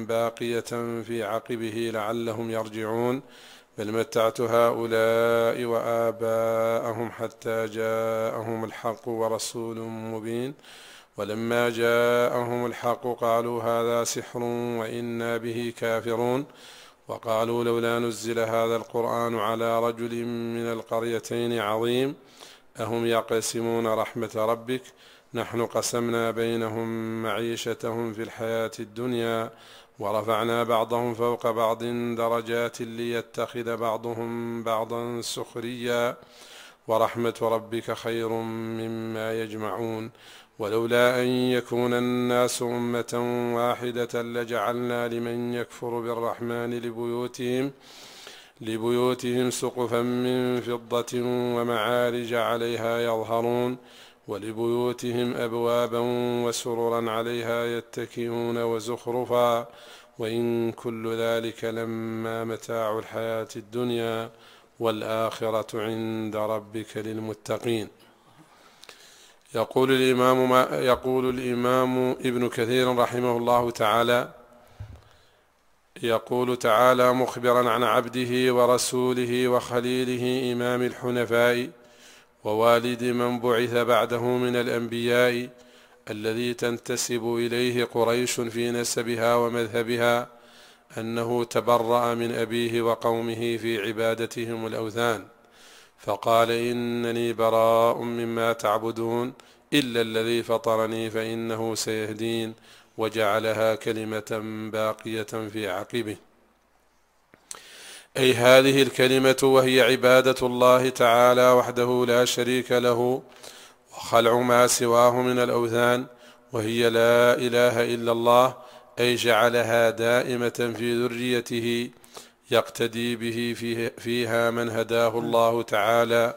باقية في عقبه لعلهم يرجعون بل متعت هؤلاء وآباءهم حتى جاءهم الحق ورسول مبين ولما جاءهم الحق قالوا هذا سحر وإنا به كافرون وقالوا لولا نزل هذا القرآن على رجل من القريتين عظيم أهم يقسمون رحمة ربك نحن قسمنا بينهم معيشتهم في الحياة الدنيا ورفعنا بعضهم فوق بعض درجات ليتخذ بعضهم بعضا سخريا ورحمة ربك خير مما يجمعون ولولا أن يكون الناس أمة واحدة لجعلنا لمن يكفر بالرحمن لبيوتهم سقفا من فضة ومعارج عليها يظهرون ولبيوتهم أبوابا وسررا عليها يتكئون وزخرفا وإن كل ذلك لما متاع الحياة الدنيا والآخرة عند ربك للمتقين. يقول الإمام ابن كثير رحمه الله تعالى يقول تعالى مخبرا عن عبده ورسوله وخليله إمام الحنفاء ووالد من بعث بعده من الأنبياء الذي تنتسب إليه قريش في نسبها ومذهبها أنه تبرأ من أبيه وقومه في عبادتهم الأوثان فقال إنني براء مما تعبدون إلا الذي فطرني فإنه سيهدين وجعلها كلمة باقية في عقبه أي هذه الكلمة وهي عبادة الله تعالى وحده لا شريك له وخلع ما سواه من الأوثان وهي لا إله إلا الله أي جعلها دائمة في ذريته يقتدي به فيها من هداه الله تعالى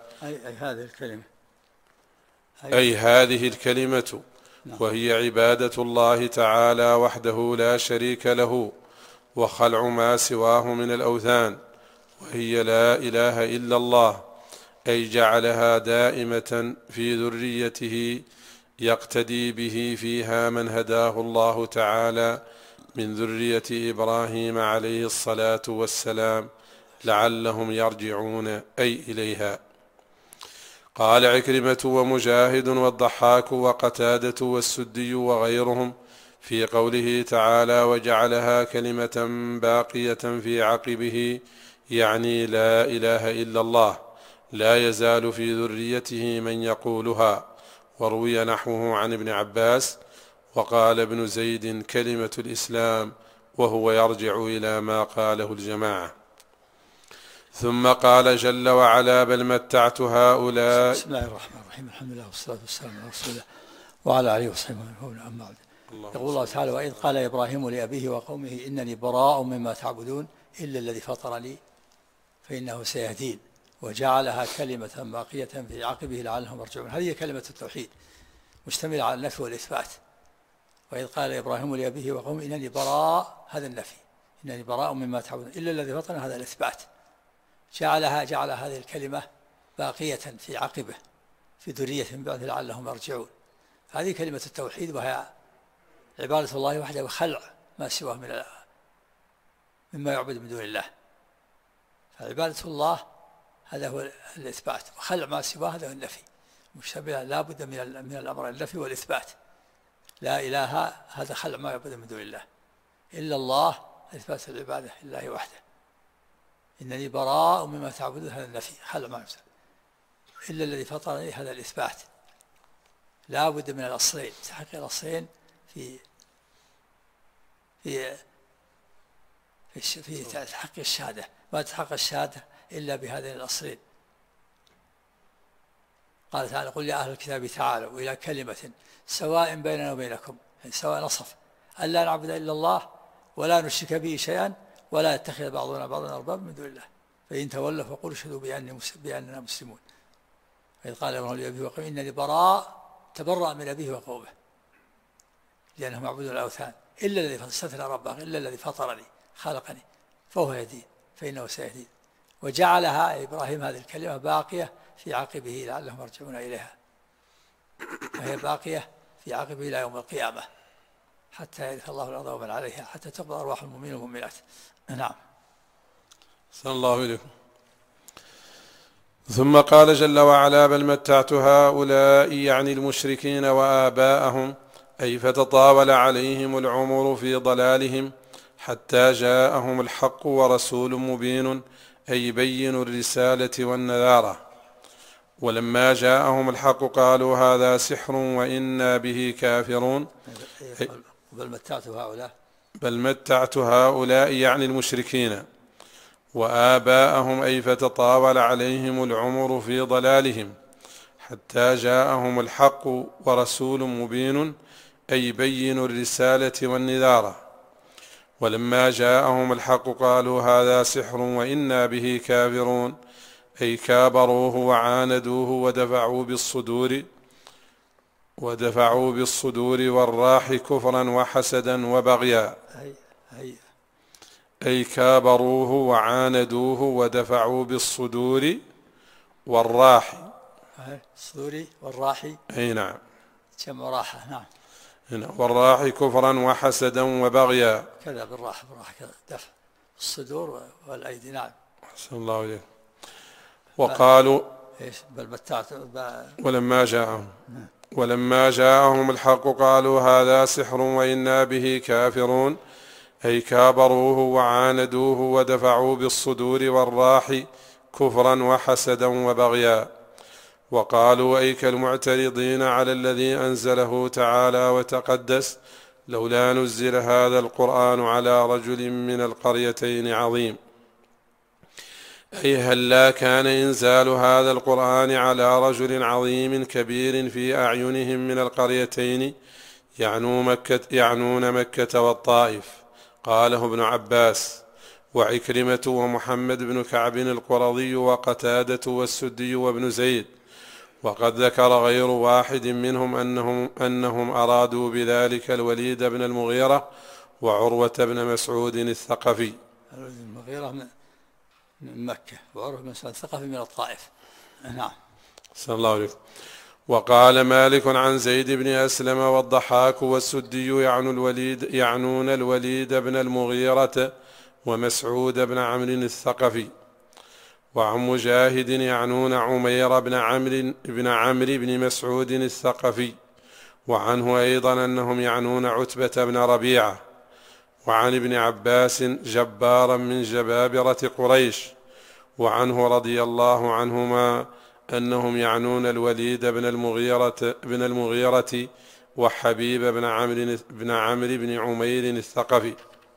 أي هذه الكلمة وهي عبادة الله تعالى وحده لا شريك له وخلع ما سواه من الأوثان وهي لا إله إلا الله أي جعلها دائمة في ذريته يقتدي به فيها من هداه الله تعالى من ذرية إبراهيم عليه الصلاة والسلام لعلهم يرجعون أي إليها. قال عكرمة ومجاهد والضحاك وقتادة والسدي وغيرهم في قوله تعالى وجعلها كلمة باقية في عقبه يعني لا إله إلا الله لا يزال في ذريته من يقولها وروي نحوه عن ابن عباس وقال ابن زيد كلمة الإسلام وهو يرجع إلى ما قاله الجماعة. ثم قال جل وعلا بل متعت هؤلاء. بسم الله الرحمن الرحيم الحمد لله والصلاة والسلام على رسول الله وعلى آله وصحبه ومن أما بعد. يقول الله تعالى وإذ قال إبراهيم لأبيه وقومه إنني براء مما تعبدون إلا الذي فطرني فإنه سيهدين وجعلها كلمة باقية في عقبه لعلهم يرجعون. هذه كلمة التوحيد مشتملة على النفي والإثبات. وإذ قال إبراهيم لأبيه وقومه إنني براء هذا النفي إنني براء مما تعبدون إلا الذي فطرني هذا الإثبات. جعل هذه الكلمة باقية في عقبه في ذرية من بعد لعلهم يرجعون. هذه كلمة التوحيد وهي عبادة الله وحده وخلع ما سواه مما يعبد من دون الله. فعبادة الله هذا هو الإثبات وخلع ما سواه هذا هو النفي مشتبه لا بد من الأمر النفي والإثبات. لا إله هذا خلع ما يعبد من دون الله إلا الله إثبات العبادة لله وحده. إنني براء مما تعبدون هذا النفي خلع ما يعبد إلا الذي فطرني هذا الإثبات. لا بد من الأصلين تحقيق الأصلين في تحقيق الشهادة. ما تحقق الشهادة إلا بهذين الأصلين. قال تعالى قل يا أهل الكتاب تعالوا إلى كلمة سواء بيننا وبينكم يعني سواء نصف ألا نعبد إلا الله ولا نشرك به شيئا ولا يتخذ بعضنا بعضا أربابا من دون الله فإن تولوا فقولوا اشهدوا بأننا مسلمون. فإذ قال ابراهيم لأبيه وقومه إنني براء تبرأ من أبيه وقومه لأنهم يعبدون الأوثان إلا الذي استثنى ربه إلا الذي فطرني خلقني فهو يهدين فإنه سيهدين. وجعلها إبراهيم هذه الكلمة باقية في عقبه لعلهم يرجعون إليها. فهي باقية في عقبه إلى يوم القيامة حتى يرث الله الأرض ومن عليها حتى تقبض أرواح المؤمنين والمؤمنات. نعم. أحسن الله إليكم. ثم قال جل وعلا: بل متعت هؤلاء يعني المشركين وآباءهم، أي فتطاول عليهم العمر في ضلالهم حتى جاءهم الحق ورسول مبين، أي بين الرسالة والنذارة. ولما جاءهم الحق قالوا هذا سحر وإنا به كافرون. بل متعت هؤلاء يعني المشركين وآباءهم، أي فتطاول عليهم العمر في ضلالهم حتى جاءهم الحق ورسول مبين، أي بين الرسالة والنذارة. ولما جاءهم الحق قالوا هذا سحر وإنا به كافرون، أي كابروه وعاندوه ودفعوا بالصدور والراح كفرا وحسدا وبغيا. أي كابروه وعاندوه ودفعوا بالصدور والراح. الصدور والراح. أي نعم. جمع راحة. نعم. والراح كفرا وحسدا وبغيا. كذا بالراح كذا دفع الصدور والأيدي. نعم. أحسن الله إليك. وقالوا بل متعت. ولما جاءهم الحق قالوا هذا سحر وإنا به كافرون، أي كابروه وعاندوه ودفعوا بالصدور والراح كفرا وحسدا وبغيا. وقالوا أي كالمعترضين على الذي أنزله تعالى وتقدس: لولا نزل هذا القرآن على رجل من القريتين عظيم، أي هلا كان إنزال هذا القرآن على رجل عظيم كبير في أعينهم من القريتين يعنون مكة والطائف. قاله ابن عباس وعكرمة ومحمد بن كعب القرظي وقتادة والسدي وابن زيد. وقد ذكر غير واحد منهم أنهم أرادوا بذلك الوليد بن المغيرة وعروة بن مسعود الثقفي. المغيرة من مكة وعروة بن مسعود الثقفي من الطائف. نعم. صلى الله عليه وسلم. وقال مالك عن زيد بن أسلم والضحاك والسدي يعنون الوليد بن المغيرة ومسعود بن عمرو الثقفي. وعن مجاهد يعنون عمير بن عمرو بن مسعود الثقفي. وعنه أيضا أنهم يعنون عتبة بن ربيعة. وعن ابن عباس جبارا من جبابرة قريش. وعنه رضي الله عنهما أنهم يعنون الوليد بن المغيرة وحبيب بن عمرو بن عمير الثقفي.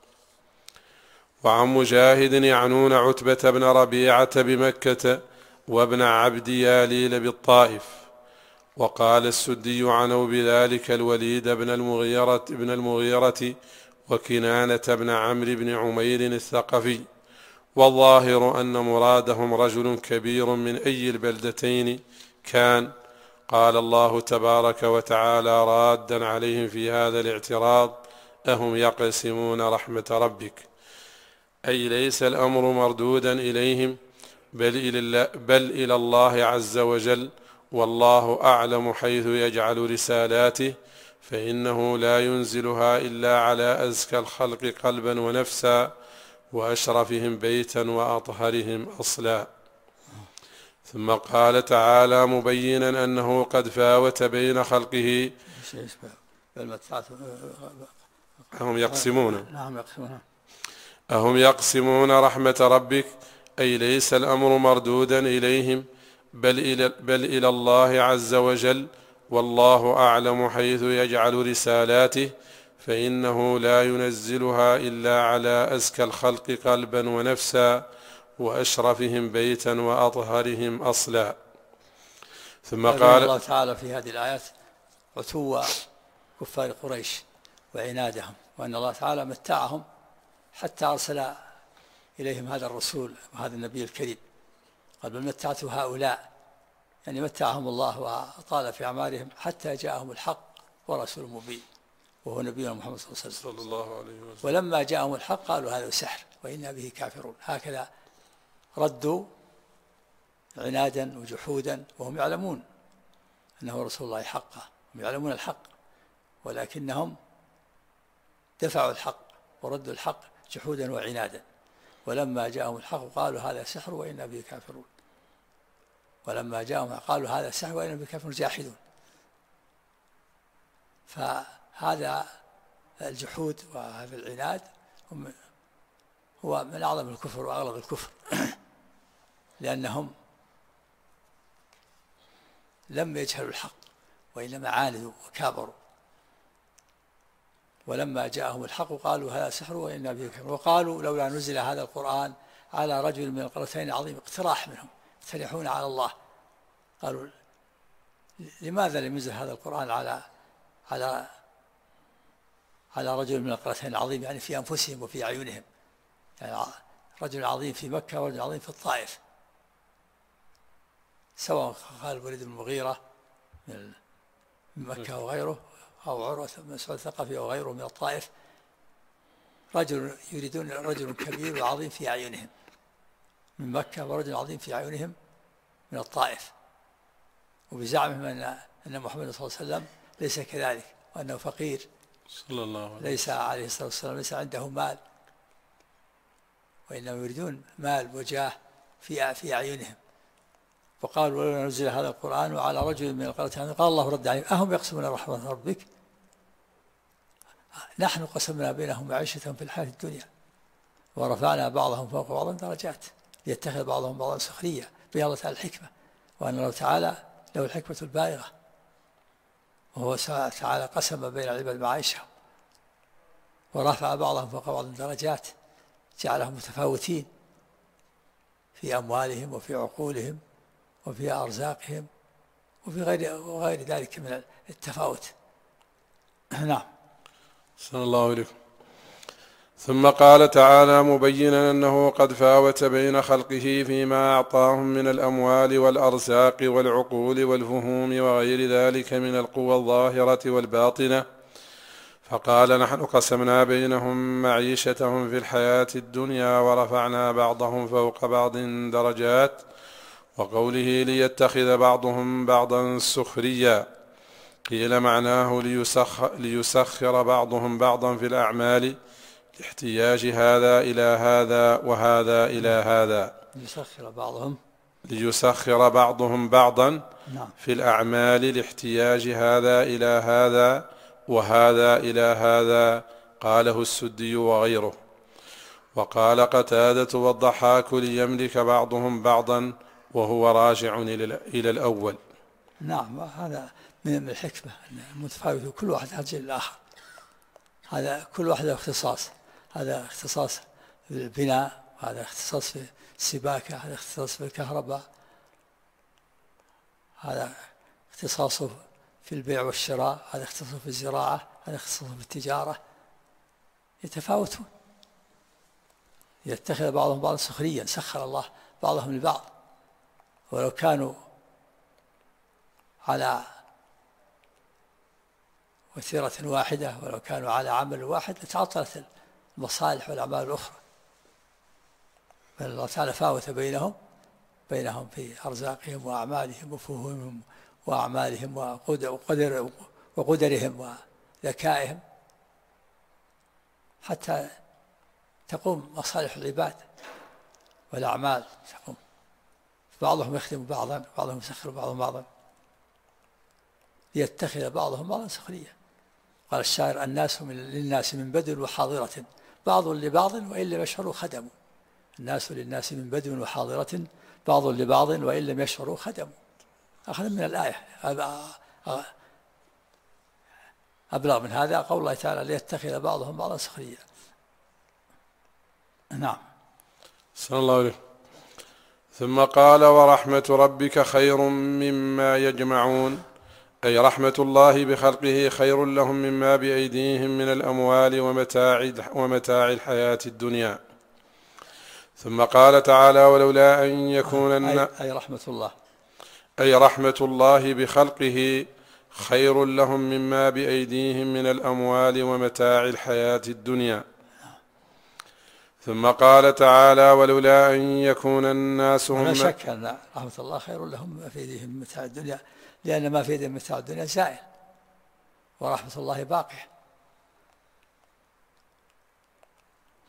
وعن مجاهد يعنون عتبة بن ربيعة بمكة وابن عبد ياليل بالطائف. وقال السدي عنوا بذلك الوليد بن المغيرة وكنانة بن عمرو بن عمير الثقفي. والظاهر أن مرادهم رجل كبير من أي البلدتين كان. قال الله تبارك وتعالى رادا عليهم في هذا الاعتراض: أهم يقسمون رحمة ربك، أي ليس الأمر مردودا إليهم بل إلى الله عز وجل، والله أعلم حيث يجعل رسالاته، فإنه لا ينزلها إلا على أزكى الخلق قلبا ونفسا وأشرفهم بيتا وأطهرهم أصلا. ثم قال تعالى مبينا أنه قد فاوت بين خلقه. أهم يقسمون رحمة ربك، أي ليس الأمر مردودا إليهم بل إلى الله عز وجل، والله أعلم حيث يجعل رسالاته، فإنه لا ينزلها إلا على أزكى الخلق قلبا ونفسا وأشرفهم بيتا وأطهرهم أصلا. ثم قال الله تعالى في هذه الآيات عتو كفار قريش وعنادهم، وأن الله تعالى متعهم حتى أرسل إليهم هذا الرسول وهذا النبي الكريم. قال بل متعت هؤلاء، يعني متعهم الله وطال في أعمارهم حتى جاءهم الحق ورسول مبين وهو نبينا محمد صلى الله عليه وسلم. ولما جاءهم الحق قالوا هذا سحر وإنا به كافرون. هكذا ردوا عنادا وجحودا وهم يعلمون أنه رسول الله حقا، هم يعلمون الحق، ولكنهم دفعوا الحق وردوا الحق جحودا وعنادا، ولما جاءهم الحق قالوا هذا سحر وإنا به كافرون، ولما جاءهم قالوا هذا سحر وإنا به كافرون جاحدون. فهذا الجحود وهذا العناد هو من أعظم الكفر وأغلظ الكفر لأنهم لم يجهلوا الحق وإنما عاندوا وكابروا. ولما جاءهم الحق قالوا هذا سحر وإنا به كافرون، وقالوا لولا نزل هذا القرآن على رجل من القريتين عظيم، اقتراح منهم يقترحون على الله. قالوا لماذا لم ينزل هذا القرآن على رجل من القريتين عظيم، يعني في أنفسهم وفي أعينهم، يعني رجل عظيم في مكة ورجل عظيم في الطائف، سواء قال الوليد بن المغيرة من مكة وغيره، أو عروة بن مسعود الثقفي وغيره من الطائف، رجل يريدون رجل كبير وعظيم في أعينهم من مكة ورجل عظيم في أعينهم من الطائف، وبزعمهم أن محمد صلى الله عليه وسلم ليس كذلك، وأنه فقير صلى الله عليه وسلم، ليس عليه الصلاة والسلام ليس عنده مال، وإنما يريدون مال وجاه في أعينهم. وقالوا لولا نزل هذا القرآن على رجل من القريتين، قال الله رد عليهم أهم يقسمون رحمة ربك نحن قسمنا بينهم معيشتهم في الحياة الدنيا ورفعنا بعضهم فوق بعض درجات ليتخذ بعضهم بعضا سخرية، بين الله تعالى الحكمة، وأن الله تعالى له الحكمة البالغة، وهو تعالى قسم بين العباد معايشهم ورفع بعضهم فوق بعض درجات، جعلهم متفاوتين في أموالهم وفي عقولهم وفي أرزاقهم وفي غير ذلك من التفاوت. نعم. صلى الله عليه وسلم. ثم قال تعالى مبينا أنه قد فاوت بين خلقه فيما أعطاهم من الأموال والأرزاق والعقول والفهوم وغير ذلك من القوى الظاهرة والباطنة، فقال نحن قسمنا بينهم معيشتهم في الحياة الدنيا ورفعنا بعضهم فوق بعض درجات، وقوله ليتخذ بعضهم بعضا سخريا، قيل معناه ليسخر بعضهم بعضا في الأعمال لاحتياج هذا إلى هذا وهذا إلى هذا، ليسخر بعضهم بعضا في الأعمال لاحتياج هذا إلى هذا وهذا إلى هذا، قاله السدي وغيره. وقال قتادة والضحاك ليملك بعضهم بعضا، وهو راجع إلى الأول. نعم، هذا من الحكمة أن المتفاوت كل واحد يحتاج للآخر، هذا كل واحد له اختصاص، هذا اختصاص في البناء، هذا اختصاص في السباكة، هذا اختصاص في الكهرباء، هذا اختصاصه في البيع والشراء، هذا اختصاصه في الزراعة، هذا اختصاصه في التجارة، يتفاوتون. يتخذ بعضهم بعضا سخريا، سخر الله بعضهم لبعض، ولو كانوا على وتيرة واحدة ولو كانوا على عمل واحد لتعطلت المصالح والأعمال الأخرى، بل الله تعالى فاوت بينهم في أرزاقهم وأعمالهم وفهومهم وأعمالهم وقدرهم وذكائهم، حتى تقوم مصالح العباد والأعمال تقوم، بعضهم يخدم بعضا، بعضهم يسخر بعضا، ليتخذ بعضهم بعضا سخريا. قال الشاعر الناس للناس من بدو وحاضرة بعض لبعض وإن لم يشعروا خدموا، الناس للناس من بدو وحاضرة بعض لبعض وإن لم يشعروا خدموا، أخذ من الآية أبلغ من هذا قول الله تعالى ليتخذ بعضهم بعضا سخريا. نعم. صلى الله عليه. ثم قال ورحمة ربك خير مما يجمعون، أي رحمة الله بخلقه خير لهم مما بأيديهم من الأموال ومتاع الحياة الدنيا. ثم قال تعالى ولولا أن يكون أي رحمة الله بخلقه خير لهم مما بأيديهم من الأموال ومتاع الحياة الدنيا. ثم قال تعالى ولولا أن يكون الناس هم، لا شك أن رحمة الله خير لهم ما في أيديهم من متاع الدنيا، لأن ما في أيديهم من متاع الدنيا زائل ورحمة الله باقية،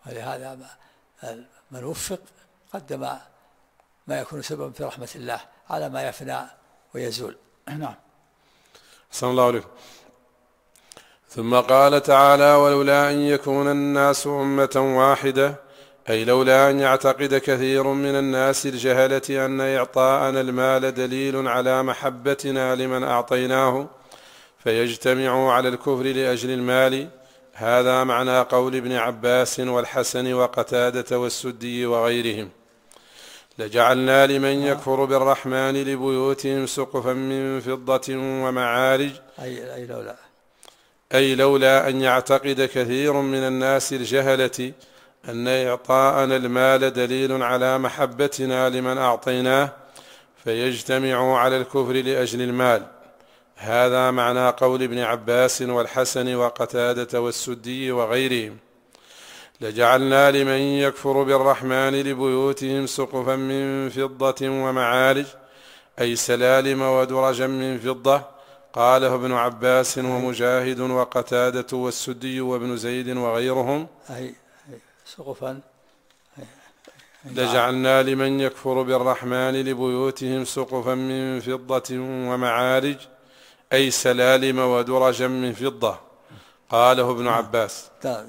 ولهذا من وفق قدم ما يكون سببا في رحمة الله على ما يفنى ويزول. نعم. صلى الله عليه. ثم قال تعالى: ولولا أن يكون الناس أمة واحدة، أي لولا أن يعتقد كثير من الناس الجهلة أن إعطاءنا المال دليل على محبتنا لمن أعطيناه فيجتمعوا على الكفر لأجل المال. هذا معنى قول ابن عباس والحسن وقتادة والسدي وغيرهم: لجعلنا لمن يكفر بالرحمن لبيوتهم سقفا من فضة ومعارج، أي لولا أن يعتقد كثير من الناس الجهلة أن إعطاءنا المال دليل على محبتنا لمن أعطيناه فيجتمعوا على الكفر لأجل المال. هذا معنى قول ابن عباس والحسن وقتادة والسدي وغيرهم: لجعلنا لمن يكفر بالرحمن لبيوتهم سقفا من فضة ومعارج، أي سلالم ودرجا من فضة. قاله ابن عباس ومجاهد وقتادة والسدي وابن زيد وغيرهم: سقفا. لجعلنا لمن يكفر بالرحمن لبيوتهم سقفا من فضة ومعارج، أي سلالم ودرجا من فضة. قاله ابن عباس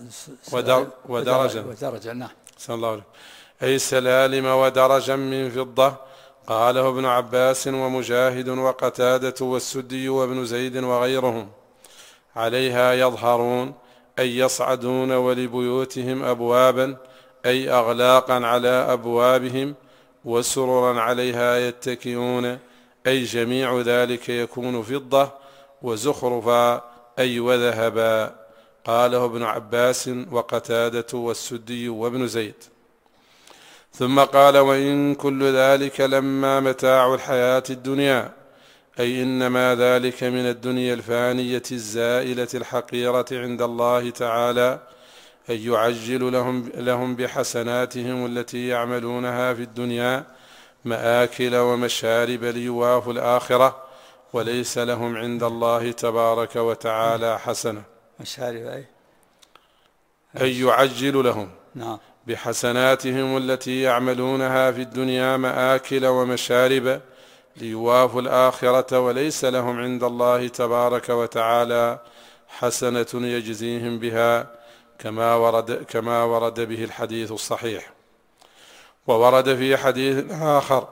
ودرجا. نعم. صلى الله عليه. أي سلالم ودرجا من فضة. قاله ابن عباس ومجاهد وقتادة والسدي وابن زيد وغيرهم: عليها يظهرون، أي يصعدون، ولبيوتهم أبوابا، أي أغلاقا على أبوابهم، وسررا عليها يتكئون، أي جميع ذلك يكون فضة، وزخرفا، أي وذهبا. قاله ابن عباس وقتادة والسدي وابن زيد. ثم قال: وإن كل ذلك لما متاع الحياة الدنيا، أي إنما ذلك من الدنيا الفانية الزائلة الحقيرة عند الله تعالى، أن يعجل لهم بحسناتهم التي يعملونها في الدنيا مآكل ومشارب ليوافوا الآخرة، وليس لهم عند الله تبارك وتعالى حسنة. مشارب أن يعجل لهم نعم بحسناتهم التي يعملونها في الدنيا مآكل ومشارب ليوافوا الآخرة، وليس لهم عند الله تبارك وتعالى حسنة يجزيهم بها، كما ورد به الحديث الصحيح. وورد في حديث آخر: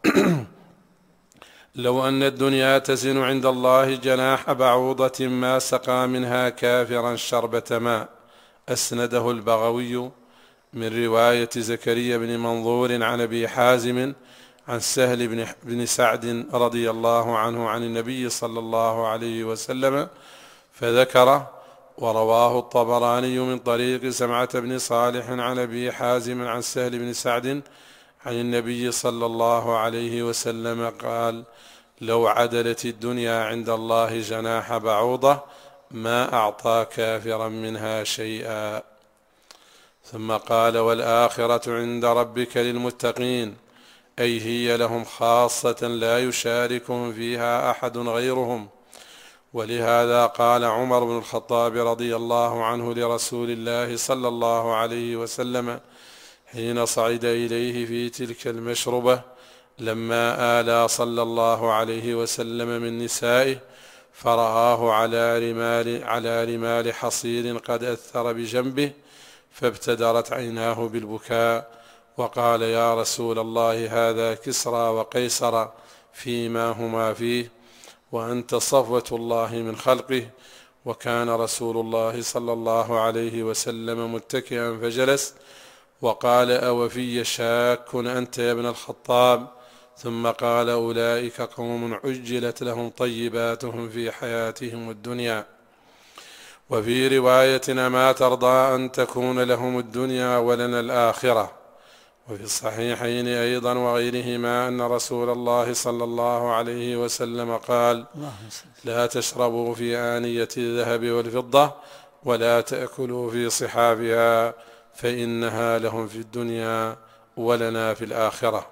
لو أن الدنيا تزن عند الله جناح بعوضة ما سقى منها كافرا شربة ماء. أسنده البغوي من رواية زكريا بن منظور عن أبي حازم عن سهل بن سعد رضي الله عنه عن النبي صلى الله عليه وسلم فذكره. ورواه الطبراني من طريق سمعة بن صالح عن أبي حازم عن سهل بن سعد عن النبي صلى الله عليه وسلم قال: لو عدلت الدنيا عند الله جناح بعوضة ما أعطى كافرا منها شيئا. ثم قال: والآخرة عند ربك للمتقين، أي هي لهم خاصة لا يشاركهم فيها أحد غيرهم. ولهذا قال عمر بن الخطاب رضي الله عنه لرسول الله صلى الله عليه وسلم حين صعد إليه في تلك المشربة لما آلى صلى الله عليه وسلم من نسائه فرآه على رمال حصير قد أثر بجنبه، فابتدرت عيناه بالبكاء، وقال: يا رسول الله، هذا كسرى وقيصر فيما هما فيه، وأنت صفوة الله من خلقه. وكان رسول الله صلى الله عليه وسلم متكئا فجلس، وقال: أوفي شاك أنت يا ابن الخطاب؟ ثم قال: أولئك قوم عجلت لهم طيباتهم في حياتهم الدنيا. وفي رواية: ما ترضى أن تكون لهم الدنيا ولنا الآخرة. وفي الصحيحين أيضا وغيرهما أن رسول الله صلى الله عليه وسلم قال: لا تشربوا في آنية الذهب والفضة ولا تأكلوا في صحافها، فإنها لهم في الدنيا ولنا في الآخرة.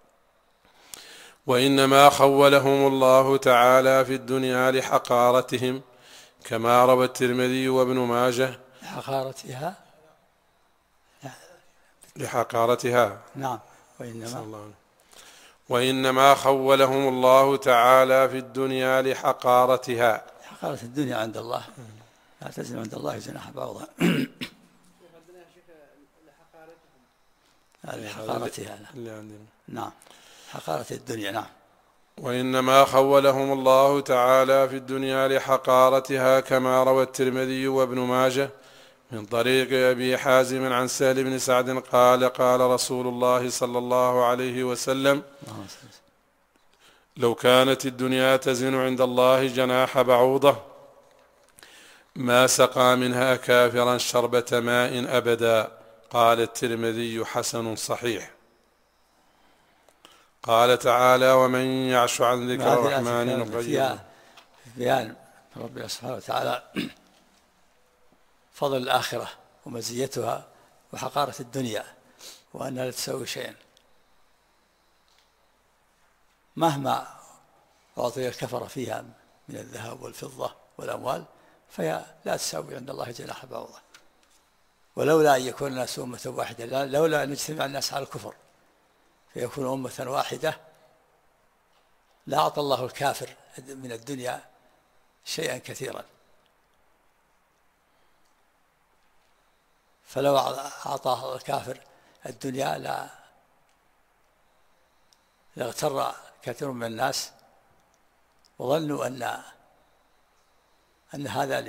وإنما خولهم الله تعالى في الدنيا لحقارتهم، كما روى الترمذي وابن ماجه. حقارتها لحقارتها. نعم. وإنما خولهم الله تعالى في الدنيا لحقارتها. حقارة الدنيا عند الله لا تزن عند الله جناح بعوضة. لحقارتها. نعم. حقارة الدنيا. نعم. وإنما خولهم الله تعالى في الدنيا لحقارتها، كما روى الترمذي وابن ماجه من طريق أبي حازم عن سهل بن سعد قال قال رسول الله صلى الله عليه وسلم: لو كانت الدنيا تزن عند الله جناح بعوضة ما سقى منها كافرا شربة ماء أبدا. قال الترمذي: حسن صحيح. قال تعالى: ومن يعش عن ذكر الرحمن نقيض. بيان ربنا سبحانه وتعالى فضل الآخرة ومزيتها وحقارة الدنيا، وأنها لا تساوي شيئا مهما أعطي الكفر فيها من الذهب والفضة والأموال، فهي لا تساوي عند الله جناح بعوضة. ولولا أن يكون الناس أمة واحدة، لولا أن يجتمع الناس على الكفر فيكون أمة واحدة، لا أعطى الله الكافر من الدنيا شيئا كثيرا. فلو أعطاه الكافر الدنيا لاغتر كثير من الناس وظنوا أن هذا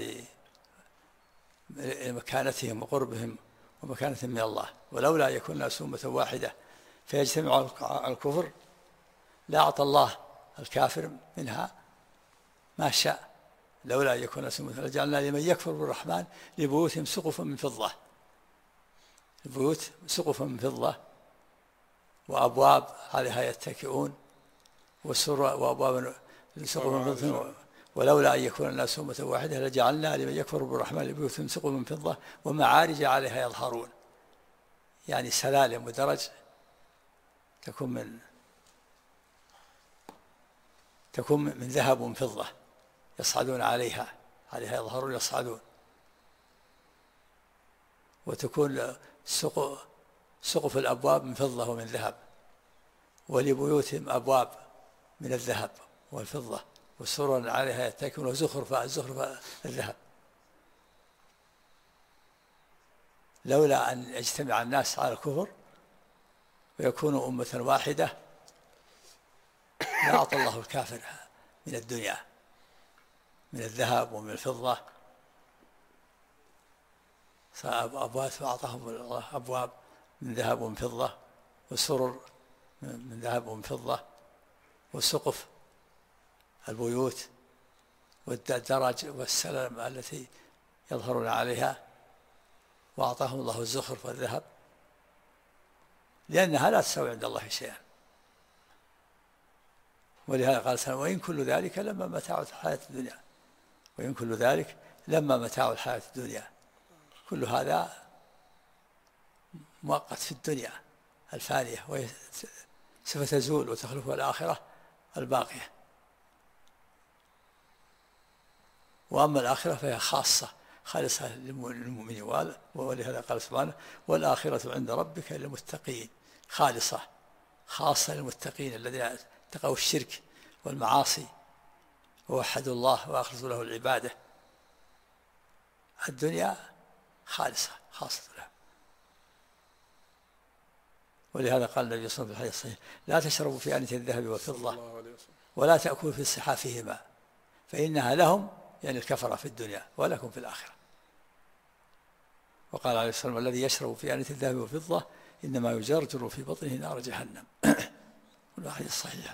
لمكانتهم وقربهم ومكانتهم من الله. ولولا يكون الناس أمة واحدة فيجتمعوا على الكفر لا أعطى الله الكافر منها ما شاء. لولا يكون الناس أمة لجعلنا لمن يكفر بالرحمن لبيوتهم سقفا من فضة، البيوت سقف من فضة وأبواب عليها يتكئون وسرر وأبواب سقف من فضة. ولولا أن يكون الناس أمة واحدة لجعلنا لمن يكفر بالرحمن لبيوتهم سقف من فضة ومعارج عليها يظهرون، يعني سلالم ودرج تكون من ذهب ومن فضة يصعدون عليها يظهرون يصعدون. وتكون سقف الأبواب من فضة ومن ذهب، ولبيوتهم أبواب من الذهب والفضة وسرر عليها يتكئون وزخرف الذهب. لولا أن يجتمع الناس على الكفر ويكونوا أمة واحدة لا أعطى الله الكافر من الدنيا من الذهب ومن الفضة أبواب، فأعطاهم الله أبواب من ذهب ومن فضة وسرر من ذهب ومن فضة وسقف البيوت والدرج والسلم التي يظهرون عليها، وأعطاهم الله الزخرف والذهب لأنها لا تساوي عند الله شيئا. ولهذا قال سلام: وإن كل ذلك لما متاع الحياة الدنيا، وإن كل ذلك لما متاع الحياة الدنيا. كل هذا مؤقت في الدنيا الفانية، وهي سوف تزول وتخلفها الآخرة الباقية. وأما الآخرة فهي خالصة للمؤمنين. ولهذا قال سبحانه: والآخرة عند ربك للمتقين. خاصة للمتقين الذين اتقوا الشرك والمعاصي ووحدوا الله وأخلصوا له العبادة. الدنيا خاصة لها. ولهذا قال النبي صلى الله عليه وسلم: لا تشربوا في آنية الذهب والفضة ولا تأكلوا في صحافهما فإنها لهم، يعني الكفرة، في الدنيا ولكم في الآخرة. وقال عليه الصلاة والسلام: الذي يشرب في آنية الذهب والفضة إنما يجرجر في بطنه نار جهنم. والأحاديث الصحيحة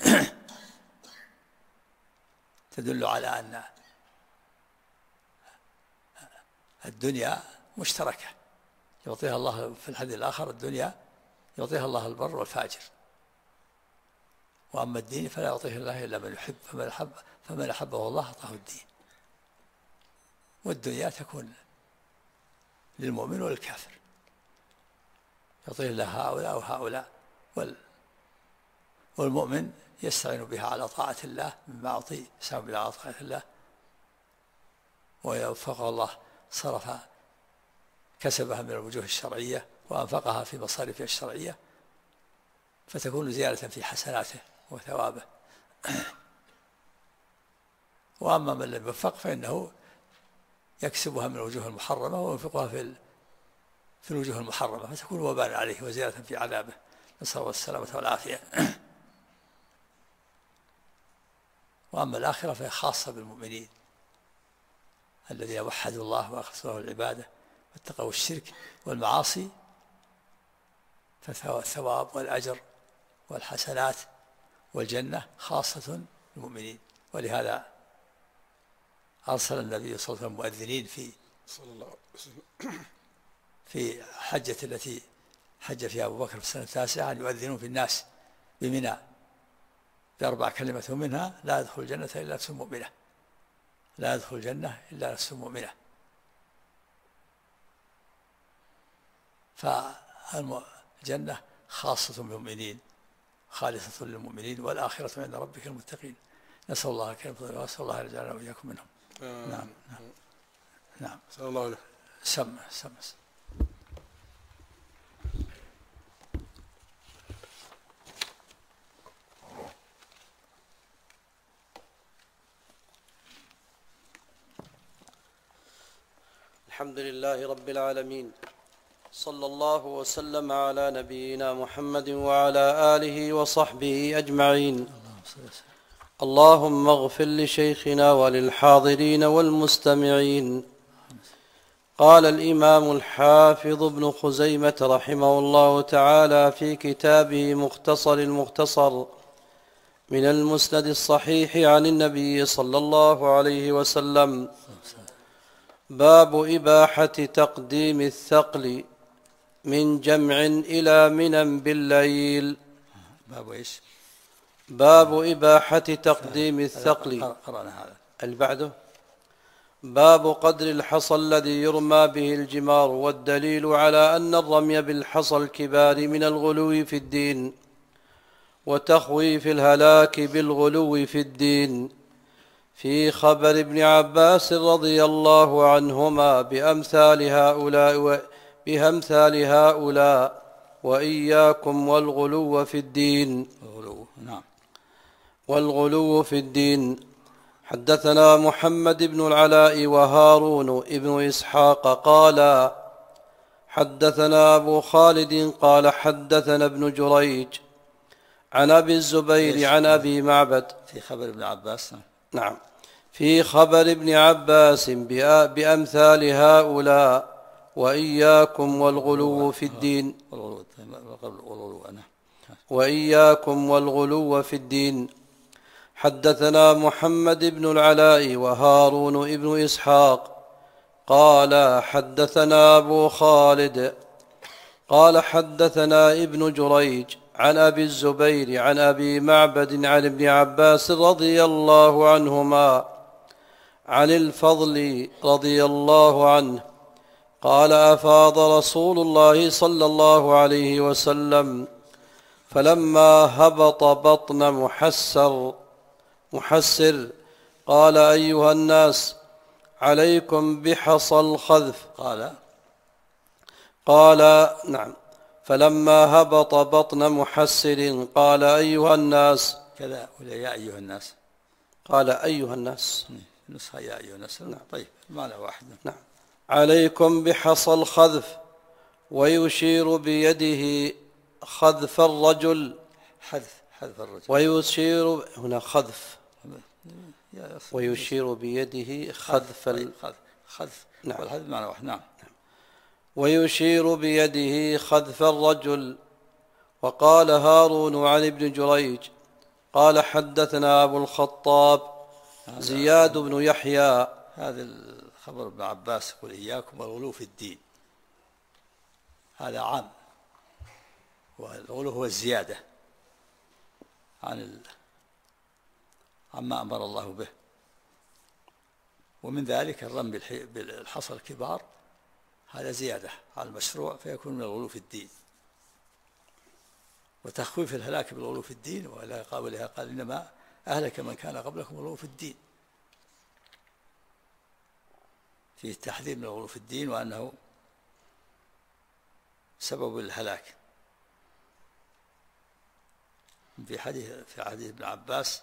تدل على أن الدنيا مشتركة يعطيها الله. في الحديث الآخر: الدنيا يعطيها الله البر والفاجر، وأما الدين فلا يعطيه الله إلا من يحب، فمن أحبه الله أعطاه الدين. والدنيا تكون للمؤمن والكافر، يعطيه الله هؤلاء وهؤلاء، والمؤمن يستعين بها على طاعة الله مما أعطي يستعين بها على طاعة الله، ويوفقه الله صرف كسبها من الوجوه الشرعية وأنفقها في مصاريفها الشرعية فتكون زيادة في حسناته وثوابه. وأما من لم يوفق فإنه يكسبها من الوجوه المحرمة وينفقها في الوجوه المحرمة فتكون وبالا عليه وزيادة في عذابه، نسأل الله السلامة والعافية. وأما الآخرة فهي خاصة بالمؤمنين الذين وحدوا الله وأخلصوا له العبادة واتقوا الشرك والمعاصي، فالثواب والأجر والحسنات والجنة خاصة بالمؤمنين. ولهذا أرسل النبي صلى الله عليه وسلم مؤذنين في حجة التي حج فيها أبو بكر في السنة 9 أن يؤذنون في الناس بمنى ب4 كلمات منها: لا يدخل الجنة إلا نفس مؤمنة، لا يدخل الجنة إلا نفس مؤمنة. فالجنة خاصة بالمؤمنين خالصة للمؤمنين، والآخرة عند ربك المتقين. نسأل الله الكريم ونسأل الله أن يجعلنا وإياكم منهم. نعم. نسأل الله له. سم. الحمد لله رب العالمين، صلى الله وسلم على نبينا محمد وعلى آله وصحبه أجمعين. اللهم اغفر لشيخنا وللحاضرين والمستمعين. قال الإمام الحافظ ابن خزيمة رحمه الله تعالى في كتابه مختصر المختصر من المسند الصحيح عن النبي صلى الله عليه وسلم: باب إباحة تقديم الثقل من جمع إلى منى بالليل. باب إباحة تقديم الثقل. البعده باب قدر الحصى الذي يرمى به الجمار، والدليل على أن الرمي بالحصى الكبار من الغلو في الدين وتخويف الهلاك بالغلو في الدين، في خبر ابن عباس رضي الله عنهما بأمثال هؤلاء وإياكم والغلو في الدين. والغلو في الدين. حدثنا محمد بن العلاء وهارون ابن إسحاق قال حدثنا أبو خالد قال حدثنا ابن جريج عن أبي الزبير عن أبي معبد في خبر ابن عباس. نعم، في خبر ابن عباس بأمثال هؤلاء وإياكم والغلو في الدين. وإياكم والغلو في الدين. حدثنا محمد بن العلاء وهارون ابن إسحاق قال حدثنا أبو خالد قال حدثنا ابن جريج عن أبي الزبير عن أبي معبد عن ابن عباس رضي الله عنهما عن الفضل رضي الله عنه قال أفاض رسول الله صلى الله عليه وسلم فلما هبط بطن محسر قال أيها الناس عليكم بحصى الخذف. قال نعم. فلما هبط بطن محسر قال أيها الناس كذا ولا يا أيها الناس؟ قال أيها الناس نسخة يا أيها الناس. نعم. طيب معنى واحد. نعم. عليكم بحصى الخذف، ويشير بيده خذف الرجل. حذف الرجل. ويشير هنا خذف، ويشير بيده خذف خذف. نعم. والحذف معنى واحد. نعم. ويشير بيده خذف الرجل. وقال هارون عن ابن جريج قال حدثنا أبو الخطاب زياد بن يحيى. هذا الخبر ابن عباس يقول إياكم والغلو في الدين، هذا عام، والغلو هو الزيادة عما أمر الله به، ومن ذلك الرمي بالحصى الكبار، هذا زيادة على المشروع فيكون من الغلو في الدين. وتخويف الهلاك بالغلو في الدين، ولها قال إنما أهلك من كان قبلكم الغلو في الدين، فيه التحذير من الغلو في الدين، وأنه سبب الهلاك. في حديث ابن عباس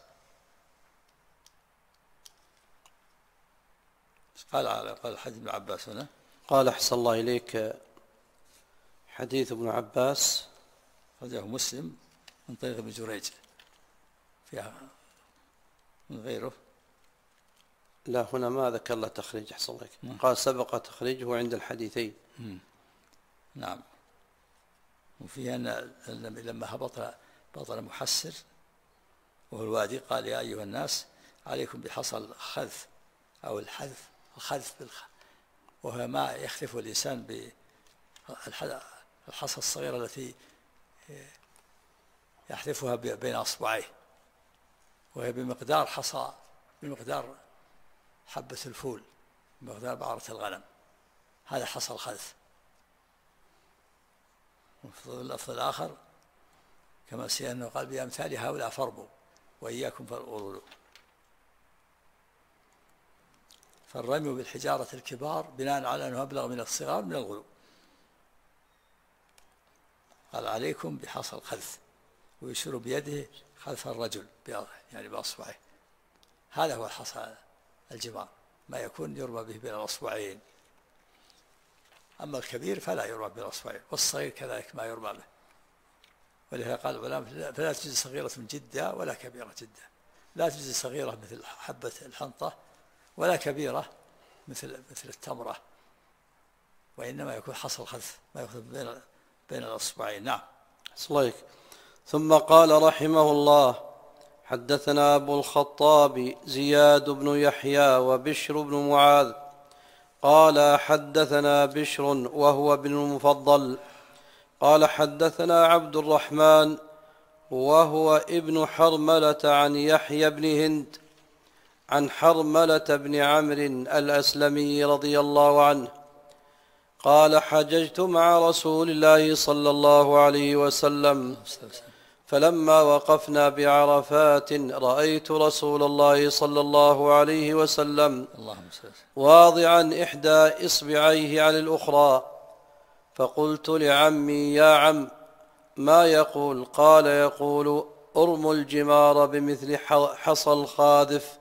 قال حديث ابن عباس هنا، قال أحسن الله إليك حديث ابن عباس أخرجه مسلم من طريق ابن جريج فيها من غيره. لا هنا ما ذكر له تخريج أحسن الله إليك، قال سبق تخريجه عند الحديثين. نعم. وفيها أن لما هبط محسر وهو الوادي قال يا أيها الناس عليكم بحصى الخذف أو الخذف وهو ما يخلف الإنسان بالحصى الصغيرة التي يحذفها بين أصبعيه، وهي بمقدار حبة الفول، بمقدار بعرة الغنم. هذا حصى الخذف. وفي اللفظ الآخر كما سيأنه قال بأمثال هؤلاء فاربوا وإياكم فالغلول. فالرمي بالحجارة الكبار بناء على أنه أبلغ من الصغار من الغلو. قال عليكم بحصى الخذف، ويشير بيده خلف الرجل يعني بأصبعه. هذا هو الحصى الجمار، ما يكون يرمى به بين الأصبعين. أما الكبير فلا يرمى بين الأصبعين، والصغير كذلك ما يرمى به. ولهذا قال العلماء فلا تجزي صغيرة جدا ولا كبيرة جدا. لا تجزي صغيرة مثل حبة الحنطة ولا كبيرة مثل التمرة، وإنما يكون حصى الخذف ما يأخذ بين الأصبعين. نعم. ثم قال رحمه الله: حدثنا أبو الخطاب زياد بن يحيى وبشر بن معاذ قال حدثنا بشر وهو بن المفضل قال حدثنا عبد الرحمن وهو ابن حرملة عن يحيى بن هند عن حرملة بن عمرو الأسلمي رضي الله عنه قال حججت مع رسول الله صلى الله عليه وسلم، فلما وقفنا بعرفات رأيت رسول الله صلى الله عليه وسلم واضعا إحدى إصبعيه على الأخرى، فقلت لعمي يا عم ما يقول؟ قال يقول أرموا الجمار بمثل حصى الخاذف.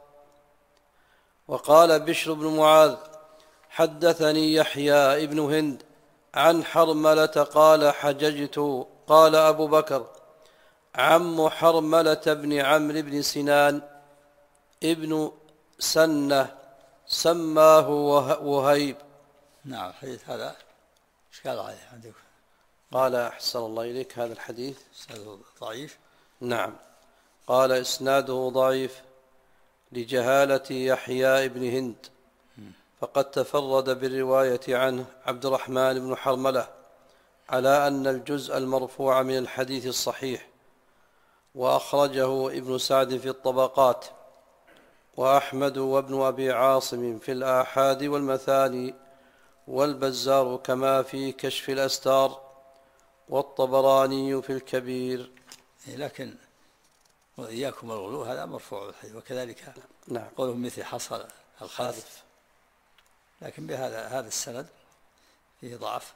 وقال بشر بن معاذ حدثني يحيى ابن هند عن حرملة قال حججت. قال أبو بكر عم حرملة بن عمرو بن سنان ابن سنة سماه وهيب. نعم. الحديث هذا إشكال عليه عندك. قال أحسن الله إليك هذا الحديث إسناده ضعيف. نعم. قال إسناده ضعيف لجهالة يحيى ابن هند، فقد تفرد بالرواية عنه عبد الرحمن بن حرملة على أن الجزء المرفوع من الحديث الصحيح، وأخرجه ابن سعد في الطبقات، وأحمد وابن أبي عاصم في الآحاد والمثاني، والبزار كما في كشف الأستار، والطبراني في الكبير. لكن وإياكم الغلو هذا مرفوع الحديث، وكذلك نعم قوله مثل حصى الخاذف، لكن بهذا السند فيه ضعف.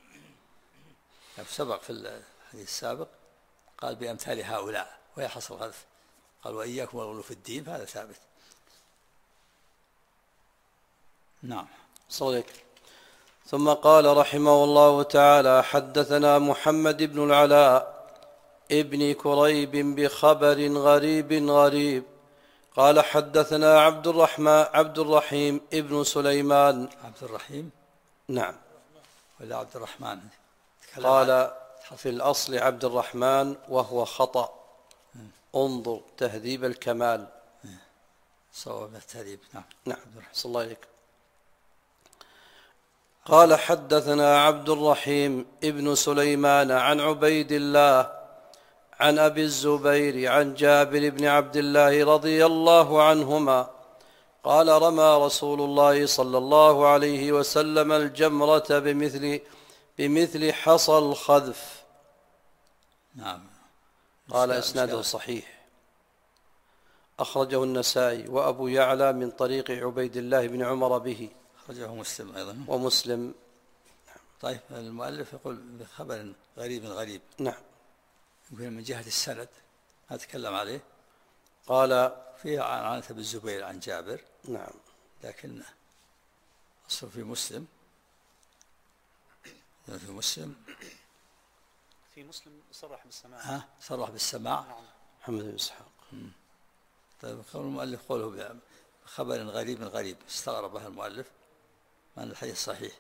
سبق في الحديث السابق قال بأمثال هؤلاء وهي حصى الخذف، قال وإياكم الغلو في الدين، فهذا ثابت. نعم. صدق. ثم قال رحمه الله تعالى حدثنا محمد بن العلاء ابن كريب بخبر غريب قال حدثنا عبد الرحيم ابن سليمان. عبد الرحيم نعم ولا عبد الرحمن؟ قال في الأصل عبد الرحمن وهو خطأ، انظر تهذيب الكمال. صواب التهذيب. نعم صلى الله عليك. قال حدثنا عبد الرحيم ابن سليمان عن عبيد الله عن أبي الزبير عن جابر بن عبد الله رضي الله عنهما قال رمى رسول الله صلى الله عليه وسلم الجمرة بمثل حصى الخذف. نعم. قال إسناده صحيح، أخرجه النسائي وأبو يعلى من طريق عبيد الله بن عمر به، أخرجه مسلم أيضا ومسلم. طيب المؤلف يقول بخبر غريب. نعم. يمكن من جهة السند أتكلم عليه. قال فيه عن أبي الزبير عن جابر. نعم. لكن أصل في مسلم صرح بالسماع. صرح بالسماع. نعم. محمد بن إسحاق. طيب المؤلف قوله بخبر غريب استغربه المؤلف من الحديث صحيح.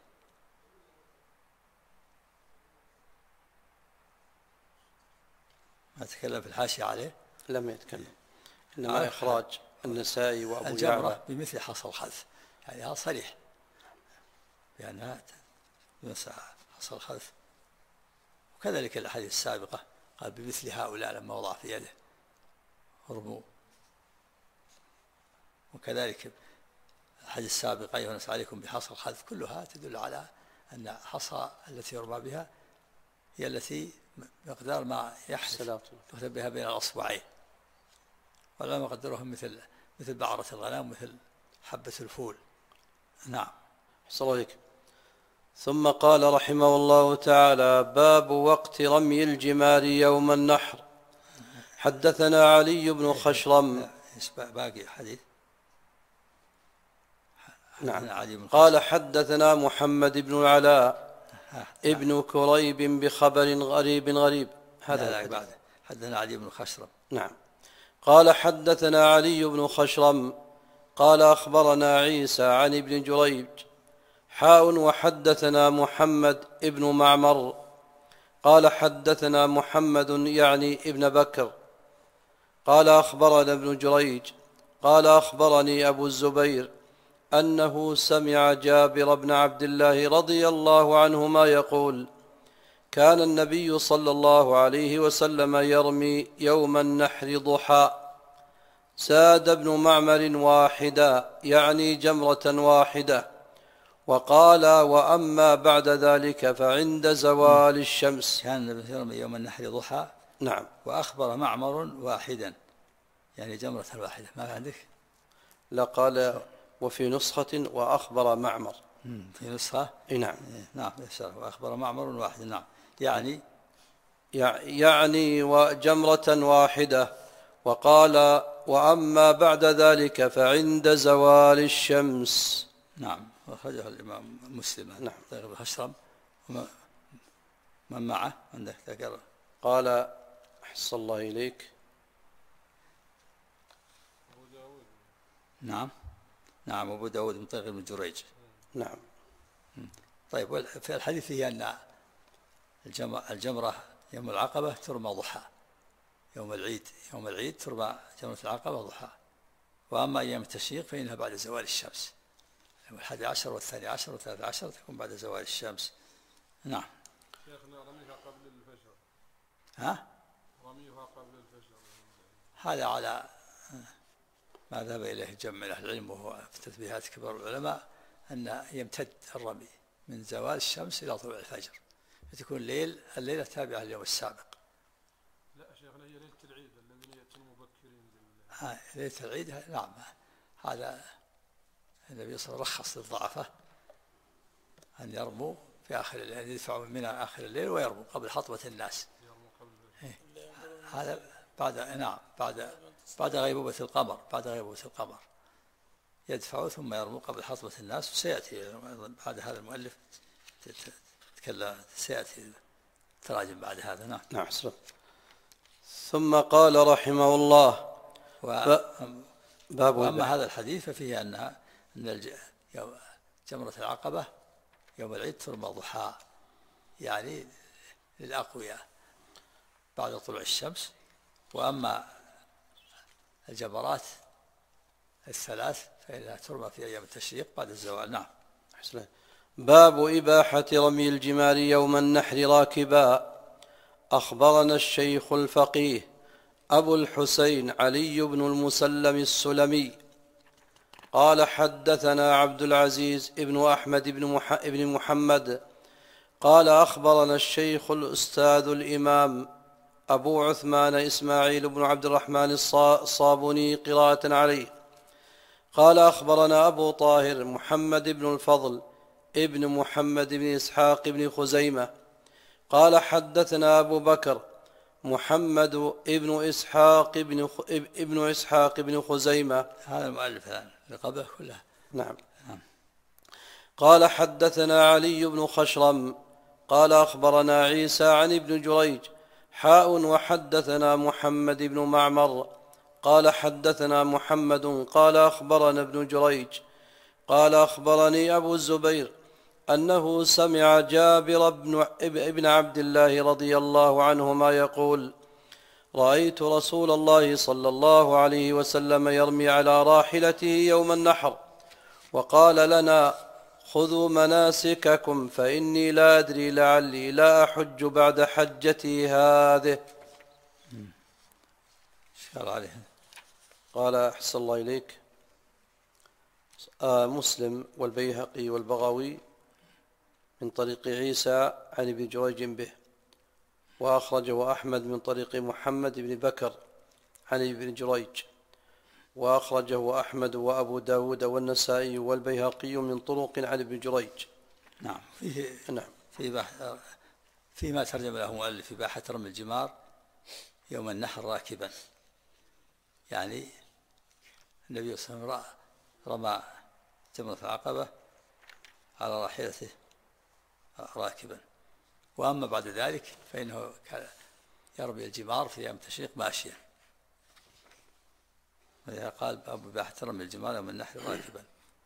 ما تكلم في الحاشية عليه. لم يتكلم، إنما إخراج النسائي وأبو يعلى الجمرة بمثل حصى الخذف، يعني هذا صريح بأنها بمثل حصى الخذف. وكذلك الأحاديث السابقة قال بمثل هؤلاء لما وضع في يده رموا. وكذلك الحديث السابقة أيها الناس عليكم بحصى الخذف، كلها تدل على أن حصى التي يرمى بها هي التي مقدار ما يحدث يكتب بها بين الأصبعين، ولا مقدرهم مثل بعرة الغنم مثل حبة الفول. نعم. أحسن الله عليك. ثم قال رحمه الله تعالى: باب وقت رمي الجمار يوم النحر. حدثنا علي بن خشرم. باقي حديث. نعم. قال حدثنا محمد بن العلاء ابن كريب بخبر غريب. هذا بعد حدثنا علي بن خشرم. نعم. قال حدثنا علي بن خشرم قال أخبرنا عيسى عن ابن جريج وحدثنا محمد ابن معمر قال حدثنا محمد يعني ابن بكر قال أخبرنا ابن جريج قال أخبرني أبو الزبير أنه سمع جابر بن عبد الله رضي الله عنهما يقول: كان النبي صلى الله عليه وسلم يرمي يوم النحر ضحى. زاد ابن معمر واحدا، يعني جمرة واحدة. وقال: وأما بعد ذلك فعند زوال الشمس. كان النبي يرمي يوم النحر ضحى. نعم. وأخبر معمر واحدا، يعني جمرة واحدة. ما عندك؟ لقال وفي نسخة وأخبر معمر. في نسخة. نعم. نعم. وأخبر معمر واحد. نعم. يعني وجمرة واحدة. وقال: وأما بعد ذلك فعند زوال الشمس. نعم. وأخرجه الإمام مسلم. نعم. طيب خشرم من معه عندك ذكر. قال: أحسن الله إليك. نعم. أبو داود من طريق ابن جريج. نعم. طيب في الحديث فيه أن الجمرة يوم العقبة ترمى ضحى. يوم العيد ترمى جمرة العقبة ضحى. وأما أيام التشريق فإنها بعد زوال الشمس. يوم 11 والثاني عشر والثالث عشر تكون بعد زوال الشمس. نعم. شيخنا رميها قبل الفجر. رميها قبل الفجر. هذا على ما ذهب إليه جمع من أهل العلم، وهو في تثبيتات كبار العلماء، أن يمتد الرمي من زوال الشمس إلى طلوع الفجر، فتكون الليلة تابعة لليوم السابق. لا شيخنا، هي ليلة العيد الذين يأتون مبكرين. ليلة العيد. نعم. هذا النبي صلى الله عليه وسلم رخص للضعفاء أن يرموا في آخر الليل، أن يدفعوا من آخر الليل ويرموا قبل حطبة الناس. هذا بعد غيبوبة القمر يدفعوا ثم يرموا قبل حطبة الناس. وسيأتي بعد هذا المؤلف سيأتي تراجم بعد هذا. نعم. ثم قال رحمه الله: وأما هذا الحديث ففيه أن جمرة العقبة يوم العيد ترمى ضحى، يعني للأقوياء بعد طلوع الشمس. وأما الجمرات الثلاث فإنها ترمى في أيام التشريق بعد الزوال. نعم. باب إباحة رمي الجمار يوم النحر راكبا. أخبرنا الشيخ الفقيه أبو الحسين علي بن المسلم السلمي قال حدثنا عبد العزيز ابن أحمد بن محمد قال أخبرنا الشيخ الأستاذ الإمام أبو عثمان إسماعيل بن عبد الرحمن الصابوني قراءة عليه. قال أخبرنا أبو طاهر محمد بن الفضل ابن محمد بن إسحاق بن خزيمة قال حدثنا أبو بكر محمد ابن إسحاق بن خزيمة. هذا المؤلف الآن لقبه كلها. نعم. قال حدثنا علي بن خشرم قال أخبرنا عيسى عن ابن جريج وحدثنا محمد بن معمر قال حدثنا محمد قال أخبرنا ابن جريج قال أخبرني أبو الزبير أنه سمع جابر بن عبد الله رضي الله عنهما يقول رأيت رسول الله صلى الله عليه وسلم يرمي على راحلته يوم النحر وقال لنا خذوا مناسككم فإني لا أدري لعلي لا أحج بعد حجتي هذه. قال أحسن الله إليك مسلم والبيهقي والبغوي من طريق عيسى عن ابن جريج به، وأخرجه أحمد من طريق محمد بن بكر عن ابن جريج، وأخرجه أحمد وأبو داود والنسائي والبيهقي من طرق عن ابن جريج. نعم. فيما ترجم له مؤلف في إباحة رمي الجمار يوم النحر راكبا، يعني النبي صلى الله عليه وسلم رمى جمرة العقبة على راحلته راكبا، وأما بعد ذلك فإنه كان يرمي الجمار في أيام التشريق ماشيا، ولذا قال باب إباحة رمي الجمار يوم النحر راكبا.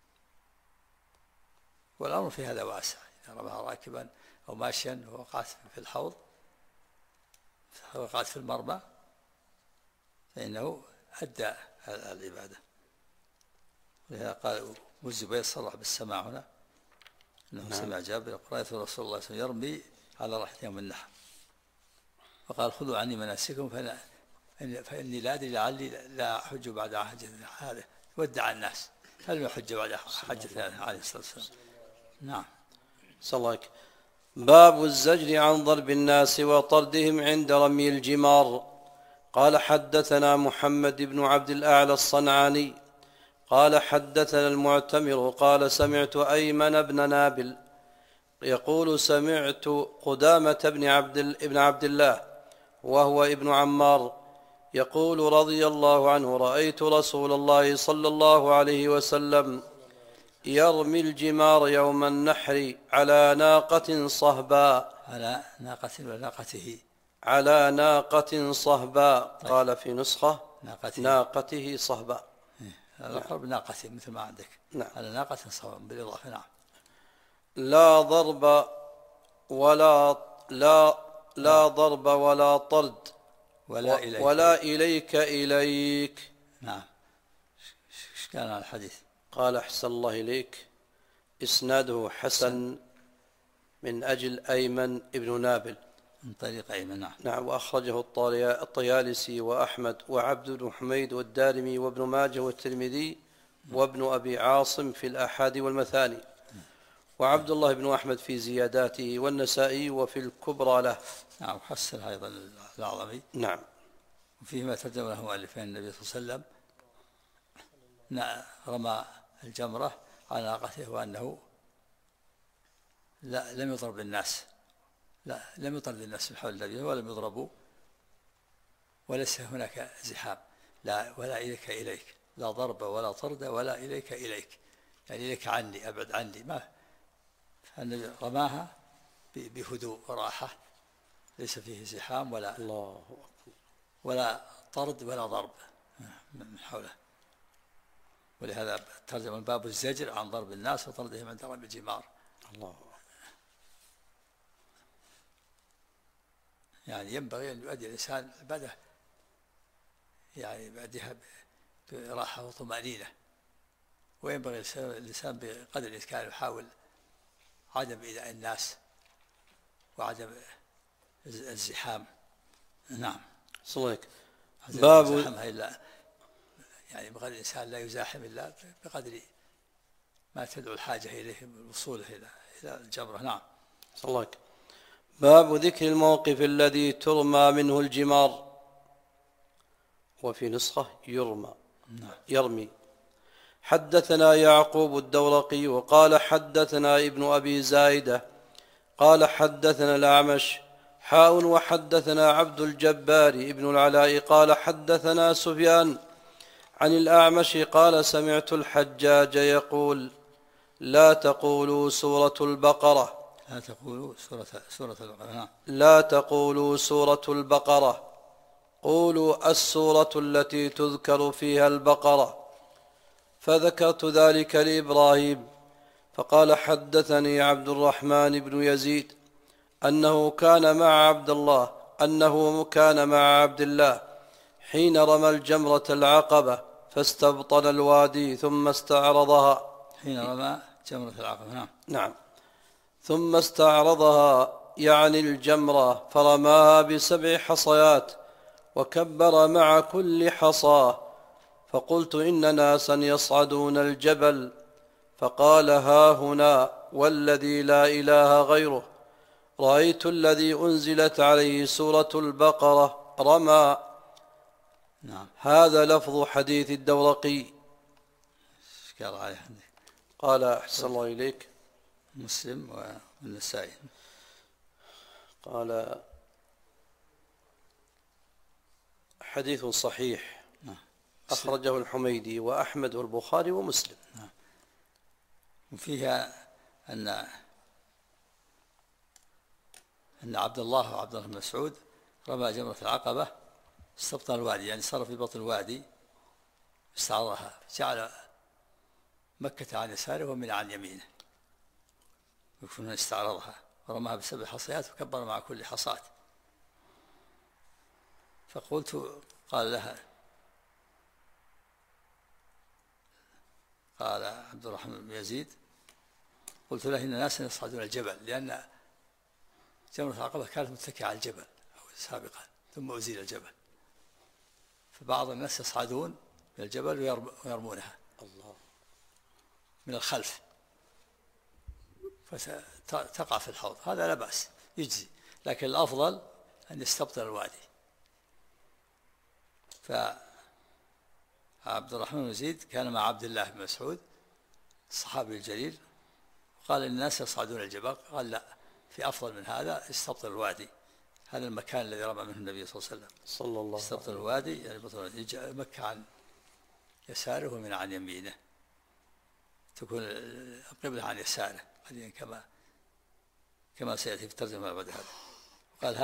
والأمر في هذا واسع، إذا رماها راكبا أو ماشيا ووقعت في الحوض وقعت في المرمى فإنه أدى العبادة. ولذا قال والزبير صرح بالسماع هنا أنه سمع جابر رأيت رسول الله صلى الله عليه وسلم يرمي على راحلته يوم النحر وقال خذوا عني مناسككم فإني لا أدري لعلي لا أحج بعد حجة هذا، ودع الناس هل يحج بعد حجة عليه الصلاة والسلام. نعم. صلىك. باب الزجر عن ضرب الناس وطردهم عند رمي الجمار. قال حدثنا محمد بن عبد الأعلى الصنعاني قال حدثنا المعتمر قال سمعت أيمن بن نابل يقول سمعت قدامة بن عبد الله وهو ابن عمار يقول رضي الله عنه رأيت رسول الله صلى الله عليه وسلم يرمي الجمار يوم النحر على ناقة صهباء. على ناقة وناقته على ناقة صهباء. قال في نسخة ناقته صهباء. الأقرب ناقته مثل ما عندك. نعم. على ناقة صهباء بالإضافة. نعم. لا ضرب ولا طرد ولا إليك. نعم. ايش كان على الحديث؟ قال أحسن الله إليك إسناده حسن من أجل أيمن ابن نابل من طريق أيمن. نعم. وأخرجه الطيالسي وأحمد وعبد بن حميد والدارمي وابن ماجه والترمذي وابن أبي عاصم في الآحاد والمثاني، وعبد الله بن أحمد في زياداته والنسائي وفي الكبرى له. نعم. حسن أيضا الأعظمي. نعم. وفيما ترجم له مؤلفين النبي صلى الله عليه وسلم رمى الجمرة على ناقته وأنه لم يضرب الناس، لم يطرد الناس من حول النبي ولم يضربوا وليس هناك زحام ولا إليك لا ضرب ولا طرد ولا إليك يعني إليك عني أبعد عني ما. فالنبي رماها بهدوء وراحة ليس فيه زحام ولا طرد ولا ضرب من حوله. ولهذا ترجم باب الزجر عن ضرب الناس وطردهم عند رمي الجمار. الله. يعني ينبغي أن يؤدي الإنسان العبادة يعني بعدها براحة وطمأنينة، وينبغي الإنسان بقدر الإمكان يحاول عدم إيذاء الناس وعدم الزحام. نعم. صليك. باب يعني بقدر الإنسان لا يزاحم إلا بقدر ما تدعو الحاجة إليه الوصول إلى الجمرة. نعم. صليك. باب ذكر الموقف الذي ترمى منه الجمار، وفي نسخة يرمي. حدثنا يعقوب الدورقي وقال حدثنا ابن أبي زايدة قال حدثنا الأعمش وحدثنا عبد الجبار ابن العلاء قال حدثنا سفيان عن الأعمش قال سمعت الحجاج يقول لا تقولوا سورة البقرة لا تقولوا سورة البقرة قولوا السورة التي تذكر فيها البقرة. فذكرت ذلك لإبراهيم فقال حدثني عبد الرحمن بن يزيد أنه كان مع عبد الله حين رمى الجمرة العقبة فاستبطن الوادي ثم استعرضها. حين رمى جمرة العقبة. نعم. ثم استعرضها يعني الجمرة فرماها ب7 حصيات وكبر مع كل حصاه. فقلت إن ناسا يصعدون الجبل فقال ها هنا والذي لا إله غيره رأيت الذي أنزلت عليه سورة البقرة رمى. نعم. هذا لفظ حديث الدورقي. قال أحسن الله إليك مسلم والنسائي قال حديث صحيح أخرجه الحميدي وأحمد والبخاري ومسلم. وفيها أن عبد الله بن مسعود رمى جمرة العقبة استبطن الوادي يعني صار في بطن الوادي استعرضها جعل مكة عن يساره ومن عن يمينه يكون استعرضها ورماها ب7 حصيات وكبر مع كل حصاة. فقلت قال عبد الرحمن بن يزيد قلت له إن الناس يصعدون الجبل لأن جمرة العقبة كانت متكئة على الجبل سابقا ثم أزيل الجبل فبعض الناس يصعدون من الجبل ويرمونها من الخلف فتقع في الحوض. هذا لا بأس يجزي لكن الأفضل أن يستبطن الوادي. فعبد الرحمن بن يزيد كان مع عبد الله بن مسعود الصحابي الجليل قال الناس يصعدون الجبل قال لا في أفضل من هذا استبطن الوادي. هذا المكان الذي رمى منه النبي صلى الله عليه وسلم استبطن الوادي يعني يجعل مكة عن يساره ومن عن يمينه تكون القبلة عن يساره كما سيأتي في الترجمة بعد هذا. قال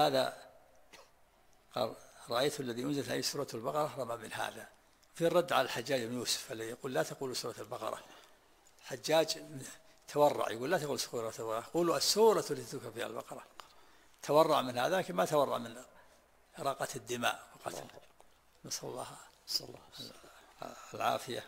رأيت الذي أنزلت عليه سورة البقرة رمى من هذا. في الرد على الحجاج بن يوسف الذي يقول لا تقولوا سورة البقرة. حجاج تورع يقول لا تقول سورة البقرة قولوا السورة التي تذكر فيها البقرة. تورع من هذا لكن ما تورع من إراقة الدماء وقتل. نسأل الله العافية.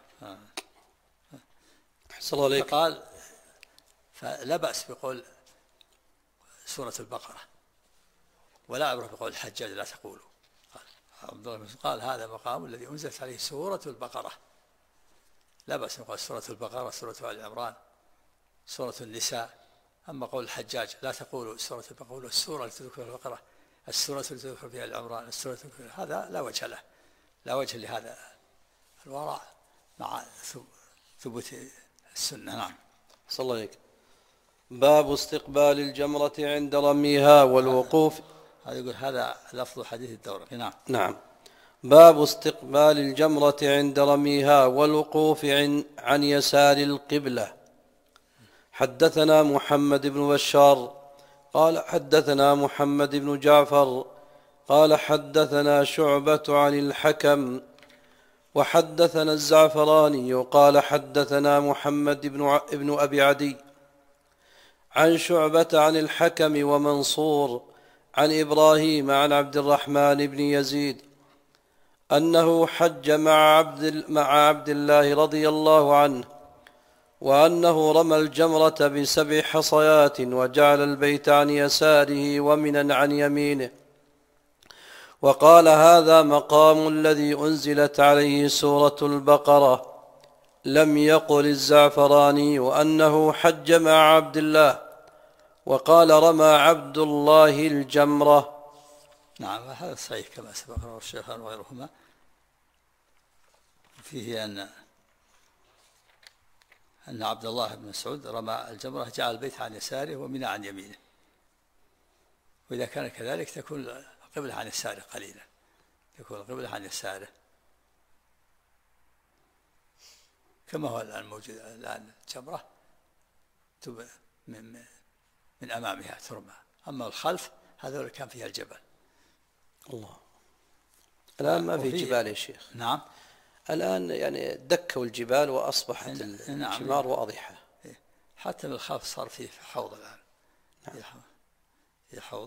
أحسن الله عليك. فقال فلا بأس بقول سورة البقرة ولا عبرة بقول الحجاج لا تقولوا. عبد الله قال هذا مقام الذي أنزلت عليه سورة البقرة لا بأس نقول سورة البقرة سورة آل عمران سورة النساء. أما قول الحجاج لا تقولوا سورة البقرة قولوا السورة التي تذكر البقرة السورة التي تذكر فيها آل عمران السورة هذا لا وجه له لا وجه لهذا الورع مع ثبوت السنة. نعم. صلى الله عليك. باب استقبال الجمرة عند رميها والوقوف. هذا يقول هذا لفظ حديث الدورقي. نعم. باب استقبال الجمرة عند رميها والوقوف عن يسار القبلة. حدثنا محمد بن بشار قال حدثنا محمد بن جعفر قال حدثنا شعبة عن الحكم وحدثنا الزعفراني قال حدثنا محمد بن أبي عدي عن شعبة عن الحكم ومنصور عن إبراهيم عن عبد الرحمن بن يزيد أنه حج مع عبد الله رضي الله عنه وأنه رمى الجمرة ب7 حصيات وجعل البيت عن يساره ومنا عن يمينه. وقال هذا مقام الذي أنزلت عليه سورة البقرة. لم يقل الزعفراني وأنه حج مع عبد الله وقال رمى عبد الله الجمرة. نعم هذا صحيح كما سبق الشيخان وغيرهما. فيه أن أن عبد الله بن مسعود رمى الجمرة جعل البيت عن يساره ومنى عن يمينه، وإذا كان كذلك تكون القبلة عن يساره قليلا، تكون القبلة عن يساره كما هو الآن موجود. الآن الجمرة من أمامها ترمى، أما الخلف هذا كان فيها الجبل. الله. الآن ما في جبال يا شيخ. نعم. الآن يعني دكوا الجبال وأصبحت الجمار واضحة. حتى من الخلف صار فيه حوض الآن. نعم. في حوض.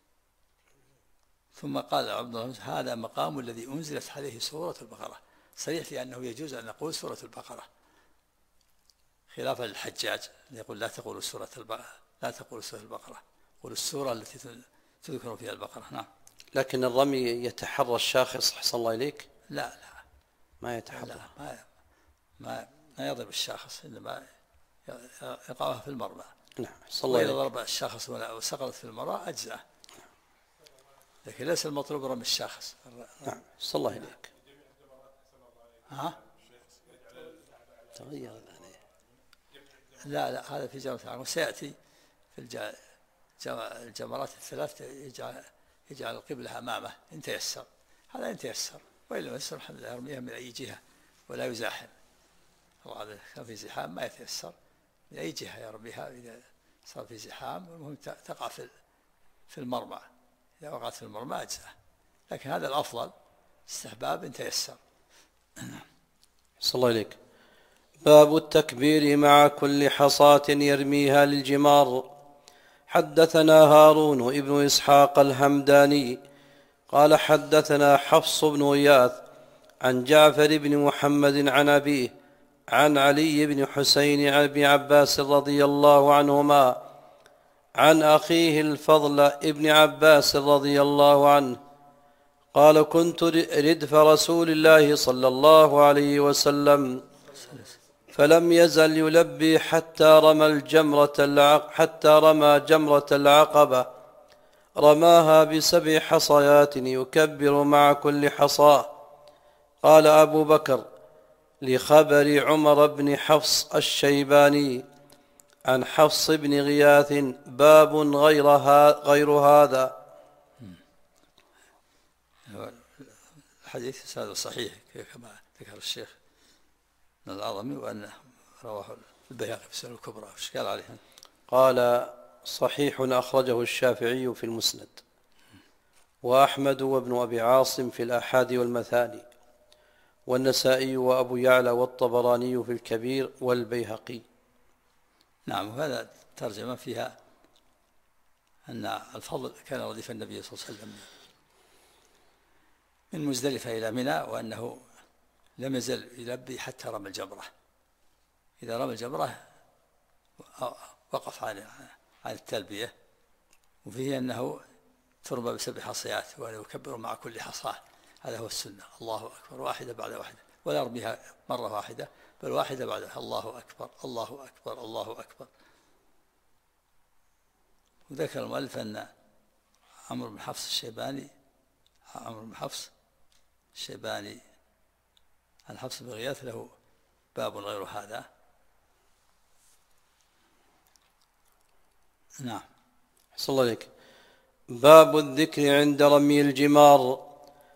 ثم قال عبد الله هذا مقام الذي أنزلت عليه سورة البقرة، صريح في أنه يجوز أن نقول سورة البقرة، خلافا للحجاج يقول لا تقولوا سورة البقرة، لا تقولوا سورة البقرة، قولوا السورة التي تذكر فيها البقرة. نعم. لكن الرمي يتحرى الشاخص أحسن الله إليك؟ لا ما يتحرى. لا ما يضرب الشاخص، إنما يقعها في المرمى. نعم. أحسن الله إليك. وإذا ضرب الشاخص وسقطت في المرمى أجزاء، لكن ليس المطلوب رمي الشاخص. نعم. أحسن الله إليك. تغير الآن. لا هذا في جمرة العقبة، وسيأتي في الجمرات الثلاث يجعل القبلة أمامه إن تيسر، هذا إن تيسر، وإلا ما يسر الحمد لله يرميها من أي جهة ولا يزاحم. الله كان في زحام ما يتيسر من أي جهة يرميها إذا صار في زحام، المهم تقع في المرمى، إذا وقعت في المرمى أجزاء، لكن هذا الأفضل استحباب إن تيسر. صلى الله عليك. باب التكبير مع كل حصاة يرميها للجمار. حدثنا هارون ابن إسحاق الهمداني قال حدثنا حفص بن غياث عن جعفر بن محمد عن أبيه عن علي بن حسين عن ابن عباس رضي الله عنهما عن أخيه الفضل ابن عباس رضي الله عنه قال كنت ردف رسول الله صلى الله عليه وسلم فلم يزل يلبي حتى رمى جمرة العقبة، رماها ب7 حصيات يكبر مع كل حصاة. قال أبو بكر لخبر عمر بن حفص الشيباني عن حفص بن غياث باب غير هذا. الحديث هذا صحيح كما ذكر الشيخ من الأعظم، وأنه رواه البيهقي في السنن الكبرى. وش قال عليه؟ قال صحيح أخرجه الشافعي في المسند، وأحمد وابن أبي عاصم في الآحاد والمثاني، والنسائي وأبو يعلى والطبراني في الكبير والبيهقي. نعم. وهذا ترجمة فيها أن الفضل كان رديف النبي صلى الله عليه وسلم من مزدلفة إلى منى، وأنه لم يزل يلبي حتى رمى الجمرة. إذا رمى الجمرة وقف عن التلبية، وفيه أنه ترمى ب7 حصيات وأنه يكبر مع كل حصاة. هذا هو السنة، الله أكبر واحدة بعد واحدة، ولا يرميها مرة واحدة بل واحدة بعد واحدة، الله أكبر الله أكبر الله أكبر. وذكر المؤلف أن عمرو بن حفص الشيباني عن حفص بن غياث له باب غير هذا. نعم. أحسن الله عليك. باب الذكر عند رمي الجمار.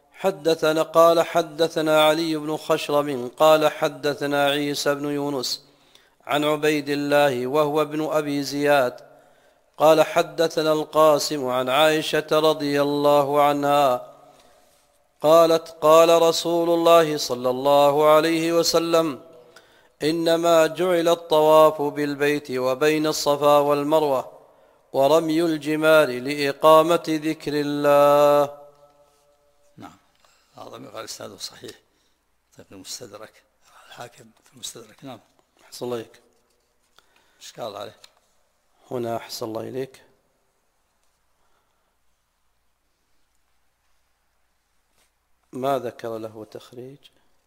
حدثنا علي بن خشرم قال حدثنا عيسى بن يونس عن عبيد الله وهو ابن أبي زياد قال حدثنا القاسم عن عائشة رضي الله عنها قالت قال رسول الله صلى الله عليه وسلم إنما جعل الطواف بالبيت وبين الصفا والمروة ورمي الجمار لإقامة ذكر الله. نعم. هذا قال إسناده صحيح في المستدرك، الحاكم في المستدرك. نعم. أحسن الله إليك. إيش قال عليه هنا؟ أحسن الله إليك. ما ذكر له تخريج.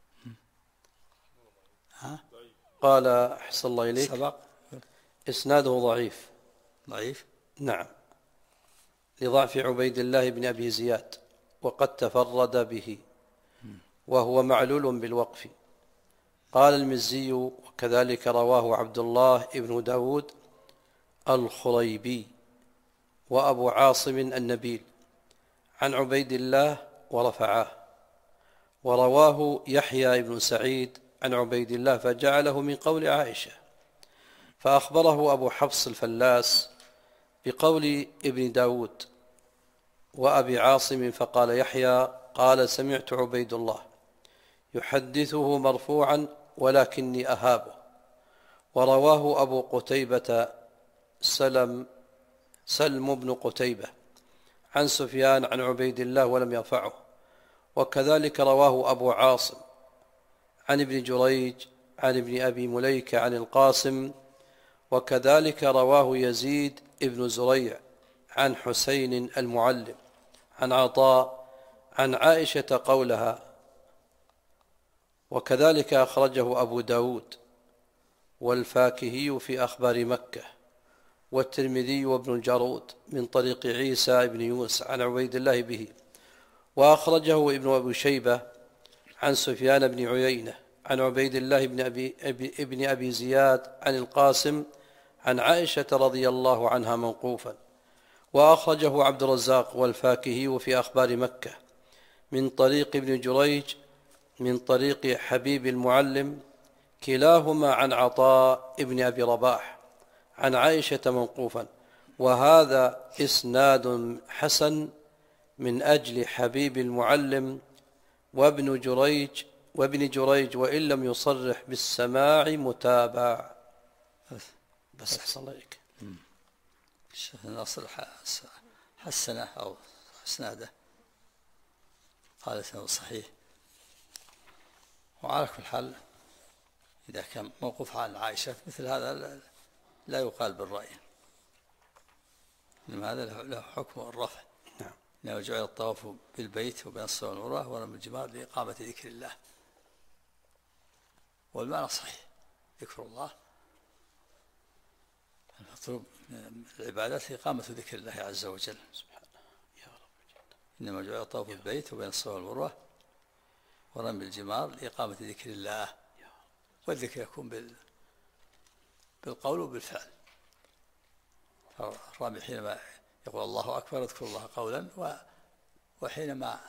قال أحسن الله إليك سبق إسناده ضعيف. نعم، لضعف عبيد الله بن أبي زياد وقد تفرد به وهو معلول بالوقف. قال المزي وكذلك رواه عبد الله بن داود الخريبي وأبو عاصم النبيل عن عبيد الله ورفعاه، ورواه يحيى بن سعيد عن عبيد الله فجعله من قول عائشة، فأخبره أبو حفص الفلاس بقول ابن داود وأبي عاصم، فقال يحيى قال سمعت عبيد الله يحدثه مرفوعا ولكني أهابه. ورواه أبو قتيبة سلم بن قتيبة عن سفيان عن عبيد الله ولم يرفعه، وكذلك رواه أبو عاصم عن ابن جريج عن ابن أبي مليكة عن القاسم، وكذلك رواه يزيد ابن زريع عن حسين المعلم عن عطاء عن عائشة قولها، وكذلك أخرجه أبو داود والفاكهي في أخبار مكة والترمذي وابن الجارود من طريق عيسى بن يونس عن عبيد الله به، وأخرجه ابن أبي شيبة عن سفيان بن عيينة عن عبيد الله ابن أبي زياد عن القاسم عن عائشة رضي الله عنها موقوفا، وأخرجه عبد الرزاق والفاكهي في أخبار مكة من طريق ابن جريج من طريق حبيب المعلم كلاهما عن عطاء ابن أبي رباح عن عائشة موقوفا، وهذا إسناد حسن من أجل حبيب المعلم وابن جريج وإن لم يصرح بالسماع متابع. بس أحسن الله إليك. الشيخ ناصر حسنه أو إسناده قال إنه صحيح، وعلى كل حال إذا كان موقوف عن عائشة مثل هذا لا يقال بالرأي، إنما هذا له حكم الرفع. نعم. إنه جعل الطواف بالبيت وبين الصفا والمروة ورمي الجمار لإقامة ذكر الله، والمعنى صحيح، ذكر الله المطلوب من العبادات إقامة ذكر الله عز وجل سبحانه. إنما جعل الطواف بالبيت وبين الصفا والمروة ورمي الجمار لإقامة ذكر الله، والذكر يكون بالقول وبالفعل. الرامي حينما يقول الله أكبر يذكر الله قولا، وحينما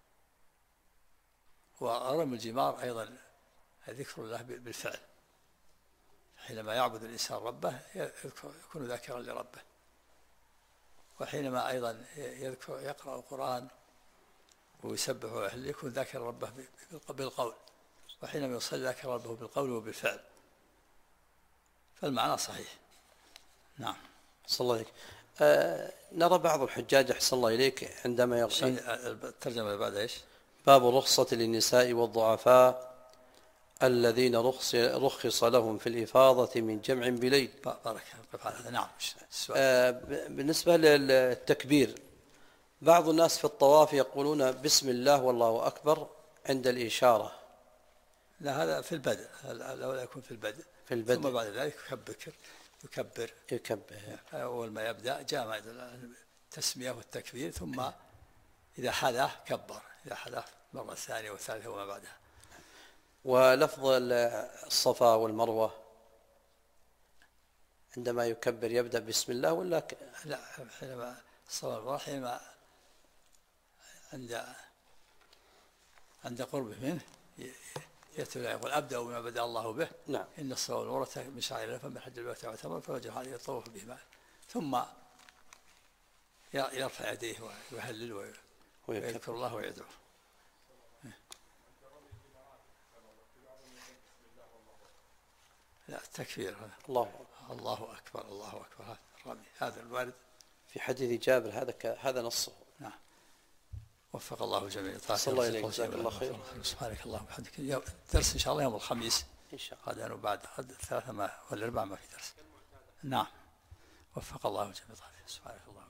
ورمي الجمار أيضا ذكر الله بالفعل، حينما يعبد الإنسان ربه يكون ذاكرا لربه، وحينما أيضا يقرأ القرآن ويسبح ويهلل يكون ذاكر ربه بالقول، وحينما يصلي ذاكر ربه بالقول وبالفعل، فالمعنى صحيح. نعم. أحسن الله إليك. نرى بعض الحجاج أحسن الله إليك عندما يقول الترجمة بعد إيش؟ باب الرخصة للنساء والضعفاء الذين رخص لهم في الإفاضة من جمع بليل. بارك الله. نعم. بالنسبة للتكبير، بعض الناس في الطواف يقولون بسم الله والله أكبر عند الإشارة. لا، هذا في البدء، الأول يكون في البدء ثم بعد ذلك يكبر أول ما يبدأ جامع التسمية والتكبير، ثم إذا حدث كبر، إذا حدث مرة ثانية والثالثة وما بعدها. ولفظ الصفا والمروة عندما يكبر يبدأ بسم الله ولا لا، حينما الصفا والمروة حينما عند قربه منه يقول أبدأ بما بدأ الله به. نعم. إن الصفا والمروة من شعائر الله فمن حج البيت واعتمر فلا جناح عليه يطوف بهما، ثم يرفع يديه ويهلل ويذكر الله ويدعو. لا، التكبير الله أكبر الله أكبر، هذا الوارد في حديث جابر، هذا نصه. نعم. وفق الله جميعا. صلى الله عليه وسلم. الله خير. سبحانك اللهم وبحمدك. درس إن شاء الله يوم الخميس إن شاء الله. غدا وبعد الثلاثة ولا 4 ما في درس. نعم. وفق الله جميعا. سبحانك اللهم.